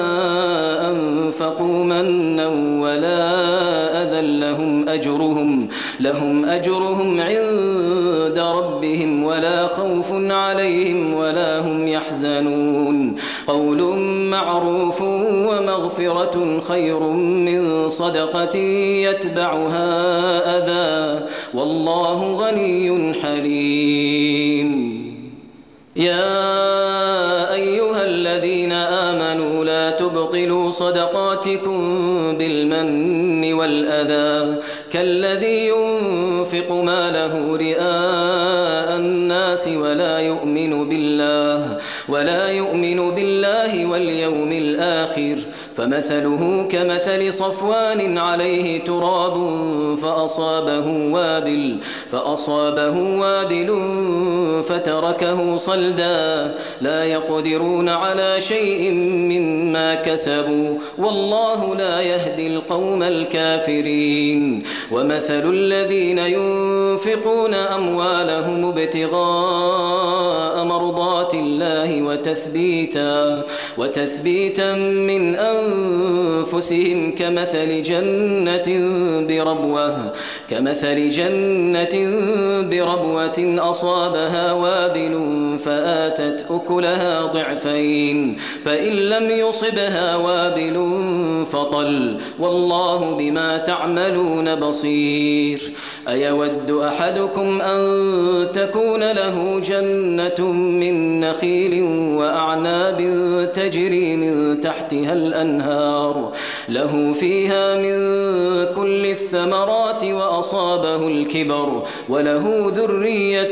أنفقوا منا ولا أذى لهم أجرهم لهم أجرهم عند ربهم ولا خوف عليهم ولا هم يحزنون. قول معروف ومغفرة خير من صدقة يتبعها أذى والله غني حليم. يا أيها الذين آمنوا لا تبطلوا صدقاتكم بالمن والأذى كالذي ينفق ماله رئاء الناس ولا يؤمن بالله ولا يؤمن بالله واليوم الآخر فمثله كمثل صفوان عليه تراب فأصابه وابل فأصابه وابل فتركه صلدا لا يقدرون على شيء مما كسبوا والله لا يهدي القوم الكافرين. ومثل الذين ينفقون أموالهم ابتغاء مرضات الله وتثبيتا وتثبيتا من أنفسهم كمثل جنة بربوة كمثل جنة بربوة أصابها وابل فآتت أكلها ضعفين فإن لم يصبها يصبها وابل فطل والله بما تعملون بصير أيود أحدكم أن تكون له جنة من نخيل وأعناب تجري من تحتها الأنهار له فيها من كل الثمرات وأصابه الكبر وله ذرية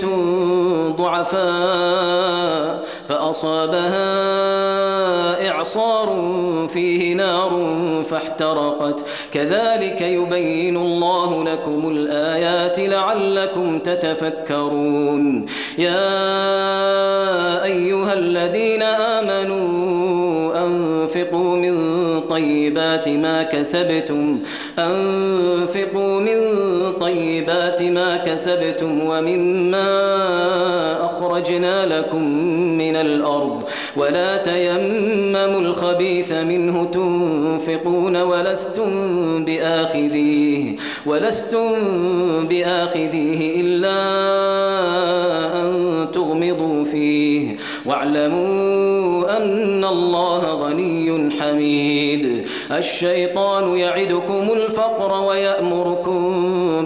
ضعفاء فأصابها إعصار فيه نار فاحترقت كذلك يبين الله لكم الآيات لعلكم تتفكرون يا أيها الذين آمنوا أنفقوا من طيبات ما كسبتم أنفقوا من طيبات ما كسبتم ومما أخرجنا لكم من الأرض ولا تيمموا الخبيث منه تنفقون ولستم بآخذيه ولستم بآخذيه إلا أن تغمضوا فيه واعلموا أن الله غني حميد الشيطان يعدكم الفقر ويأمركم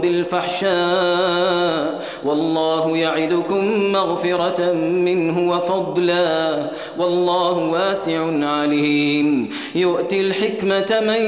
بالفحشاء والله يعدكم مغفرة منه وفضلا والله واسع عليم يؤتي الحكمة من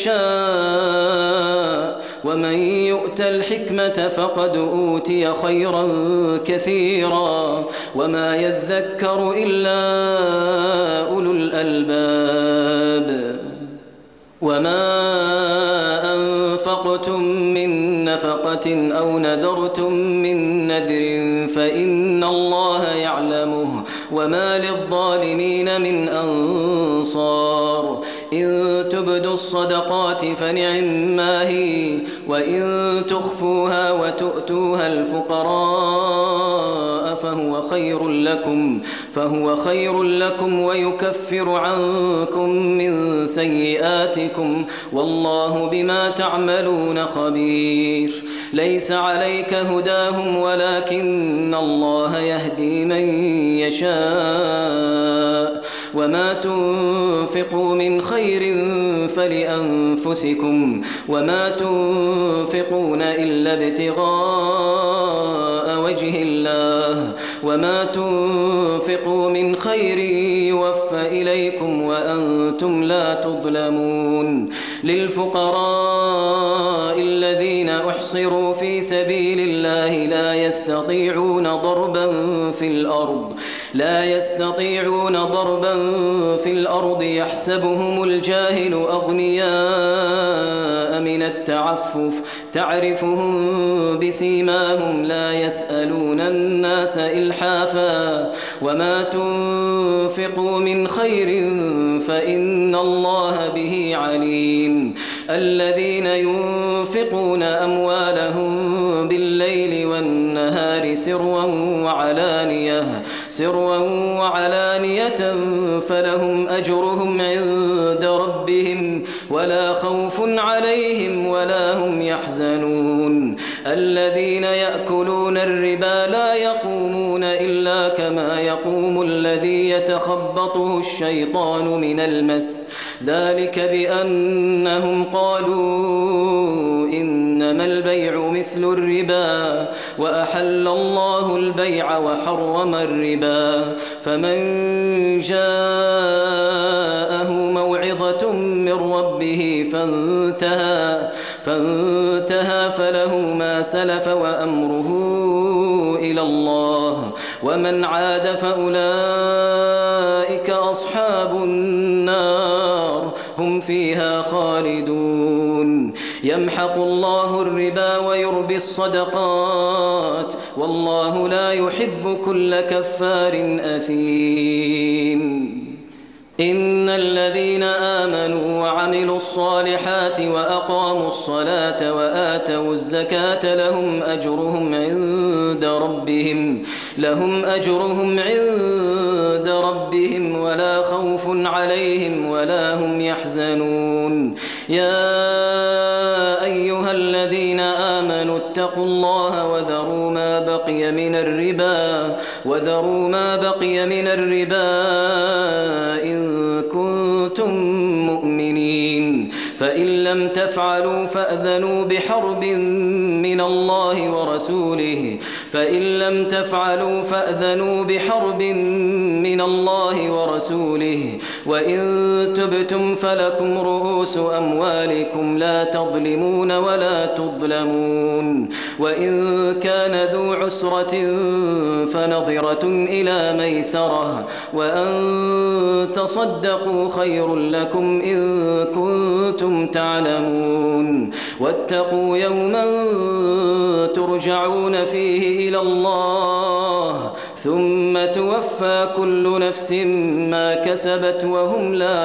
يشاء ومن يؤت الحكمة فقد أوتي خيرا كثيرا وما يذكر إلا أولو الألباب وما أنفقتم من نفقة أو نذرتم من نذر فإن الله يعلمه وما للظالمين من أنصار إن تبدوا الصدقات فنعما هي وإن تخفوها وتؤتوها الفقراء فهو خير لكم فهو خير لكم ويكفر عنكم من سيئاتكم والله بما تعملون خبير ليس عليك هداهم ولكن الله يهدي من يشاء وما تنفقوا من خير فلأنفسكم وما تنفقون إلا ابتغاء وجه الله وما تنفقوا من خير يوفى إليكم وأنتم لا تظلمون للفقراء الذين أحصروا في سبيل الله لا يستطيعون ضربا في الأرض لا يستطيعون ضربا في الأرض يحسبهم الجاهل أغنياء من التعفف تعرفهم بسيماهم لا يسألون الناس إلحافا وما تنفقوا من خير فإن الله به عليم الذين ينفقون أموالهم بالليل والنهار سرا وعلانية سرا وعلانية فلهم أجرهم عند ربهم ولا خوف عليهم ولا هم يحزنون الذين يأكلون الربا لا يقومون إلا كما يقوم الذي يتخبطه الشيطان من المس ذلك بأنهم قالوا إنما البيع مثل الربا وأحل الله البيع وحرم الربا فمن جاءه موعظة من ربه فانتهى فانتهى فله ما سلف وأمره إلى الله ومن عاد فأولئك أصحاب النار هم فيها خالدون يمحق الله الربا ويربي الصدقات والله لا يحب كل كفار أثيم إن الذين آمنوا وعملوا الصالحات وأقاموا الصلاة وآتوا الزكاة لهم أجرهم عند ربهم لهم أجرهم عند ربهم ولا خوف عليهم ولا هم يحزنون يا أيها الذين آمنوا اتقوا الله وذروا ما بقي من الربا وذروا ما بقي من الربا إن كنتم فإن لم تفعلوا فأذنوا بحرب من الله ورسوله فإن لم تفعلوا فأذنوا بحرب من الله ورسوله وإن تبتم فلكم رؤوس أموالكم لا تظلمون ولا تظلمون وإن كان ذو عسرة فنظرة إلى ميسرة وأن تصدقوا خير لكم إن كنتم تعلمون واتقوا يوما ترجعون فيه إلى الله ثم توفى كل نفس ما كسبت وهم لا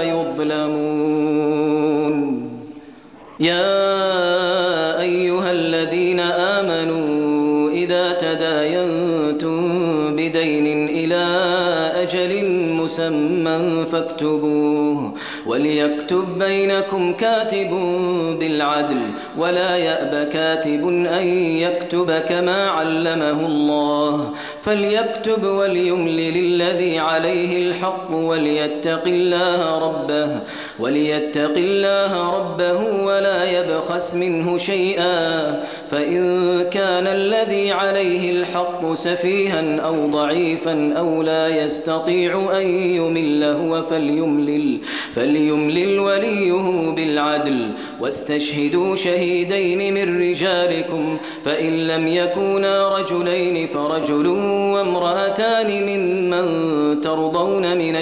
يظلمون. يا أيها الذين آمنوا إذا تداينتم بدين إلى أجل مسمى فاكتبوه وليكتب بينكم كاتب بالعدل ولا يأب كاتب أن يكتب كما علمه الله فليكتب وليملل الذي عليه الحق وليتق الله ربه وليتق الله ربه ولا يبخس منه شيئا فإن كان الذي عليه الحق سفيها أو ضعيفا أو لا يستطيع أن يمل هو فليملل فليملل وليه بالعدل واستشهدوا شهيدين من رجالكم فإن لم يكونا رجلين فرجل وامرأتان ممن ترضون من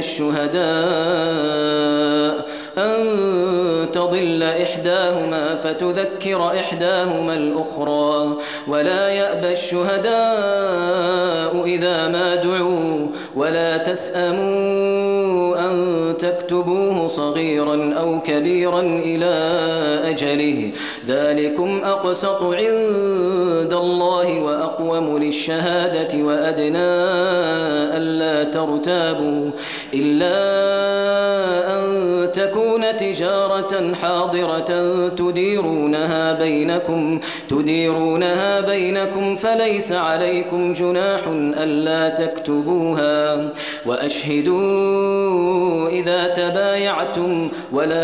الشهداء أن تضل إحداهما فتذكر إحداهما الأخرى ولا يأبى الشهداء إذا ما دعوا ولا تسأموا أن تكتبوه صغيرا أو كبيرا إلى أجله ذلكم أقسط عند الله وأقوم للشهادة وأدنى ألا ترتابوا إلا أن تكون تجارة حاضرة تديرونها بينكم تديرونها بينكم فليس عليكم جناح ألا تكتبوها وأشهدوا إذا تبايعتم ولا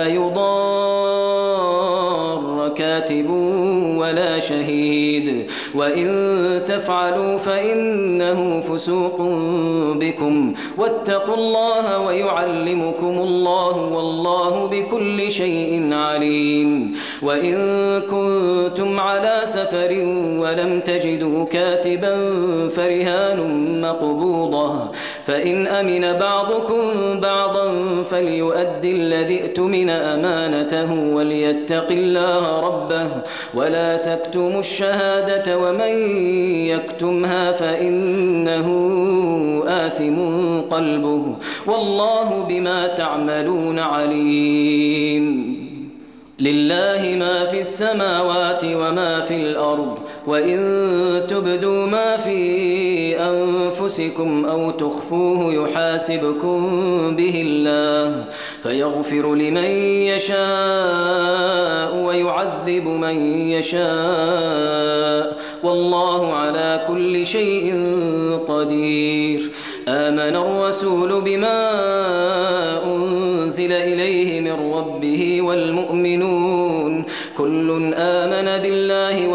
يضار كاتب ولا شهيد وإن تفعلوا فإنه فسوق بكم واتقوا الله ويعلمكم الله والله بكل شيء عليم. وإن كنتم على سفر ولم تجدوا كاتبا فرهان مقبوضة فإن أمن بعضكم بعضا فليؤدي الذي اؤتمن أمانته وليتق الله ربه ولا تكتموا الشهادة ومن يكتمها فإنه آثم قلبه والله بما تعملون عليم. لله ما في السماوات وما في الأرض وإن تبدوا ما في أنفسكم أو تخفوه يحاسبكم به الله فيغفر لمن يشاء ويعذب من يشاء والله على كل شيء قدير. آمن الرسول بما أنزل إليه من ربه والمؤمنون كل آمن بالله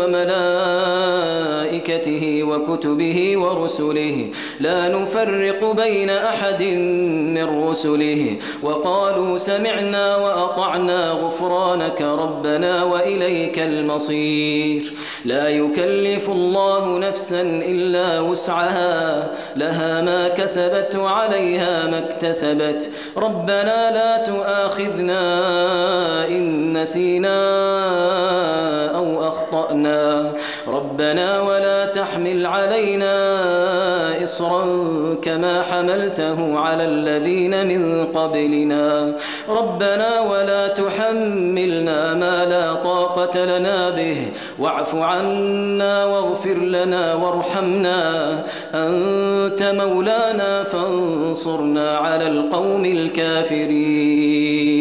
وملائكته وكتبه ورسله لا نفرق بين أحد من رسله وقالوا سمعنا وأطعنا غفرانك ربنا وإليك المصير. لا يكلف الله نفسا إلا وسعها لها ما كسبت وعليها ما اكتسبت ربنا لا تؤاخذنا إن نسينا أو أخطأنا ربنا ولا تحمل علينا إصرا كما حملته على الذين من قبلنا ربنا ولا تحملنا ما لا طاقة لنا به واعف عنا واغفر لنا وارحمنا أنت مولانا فانصرنا على القوم الكافرين.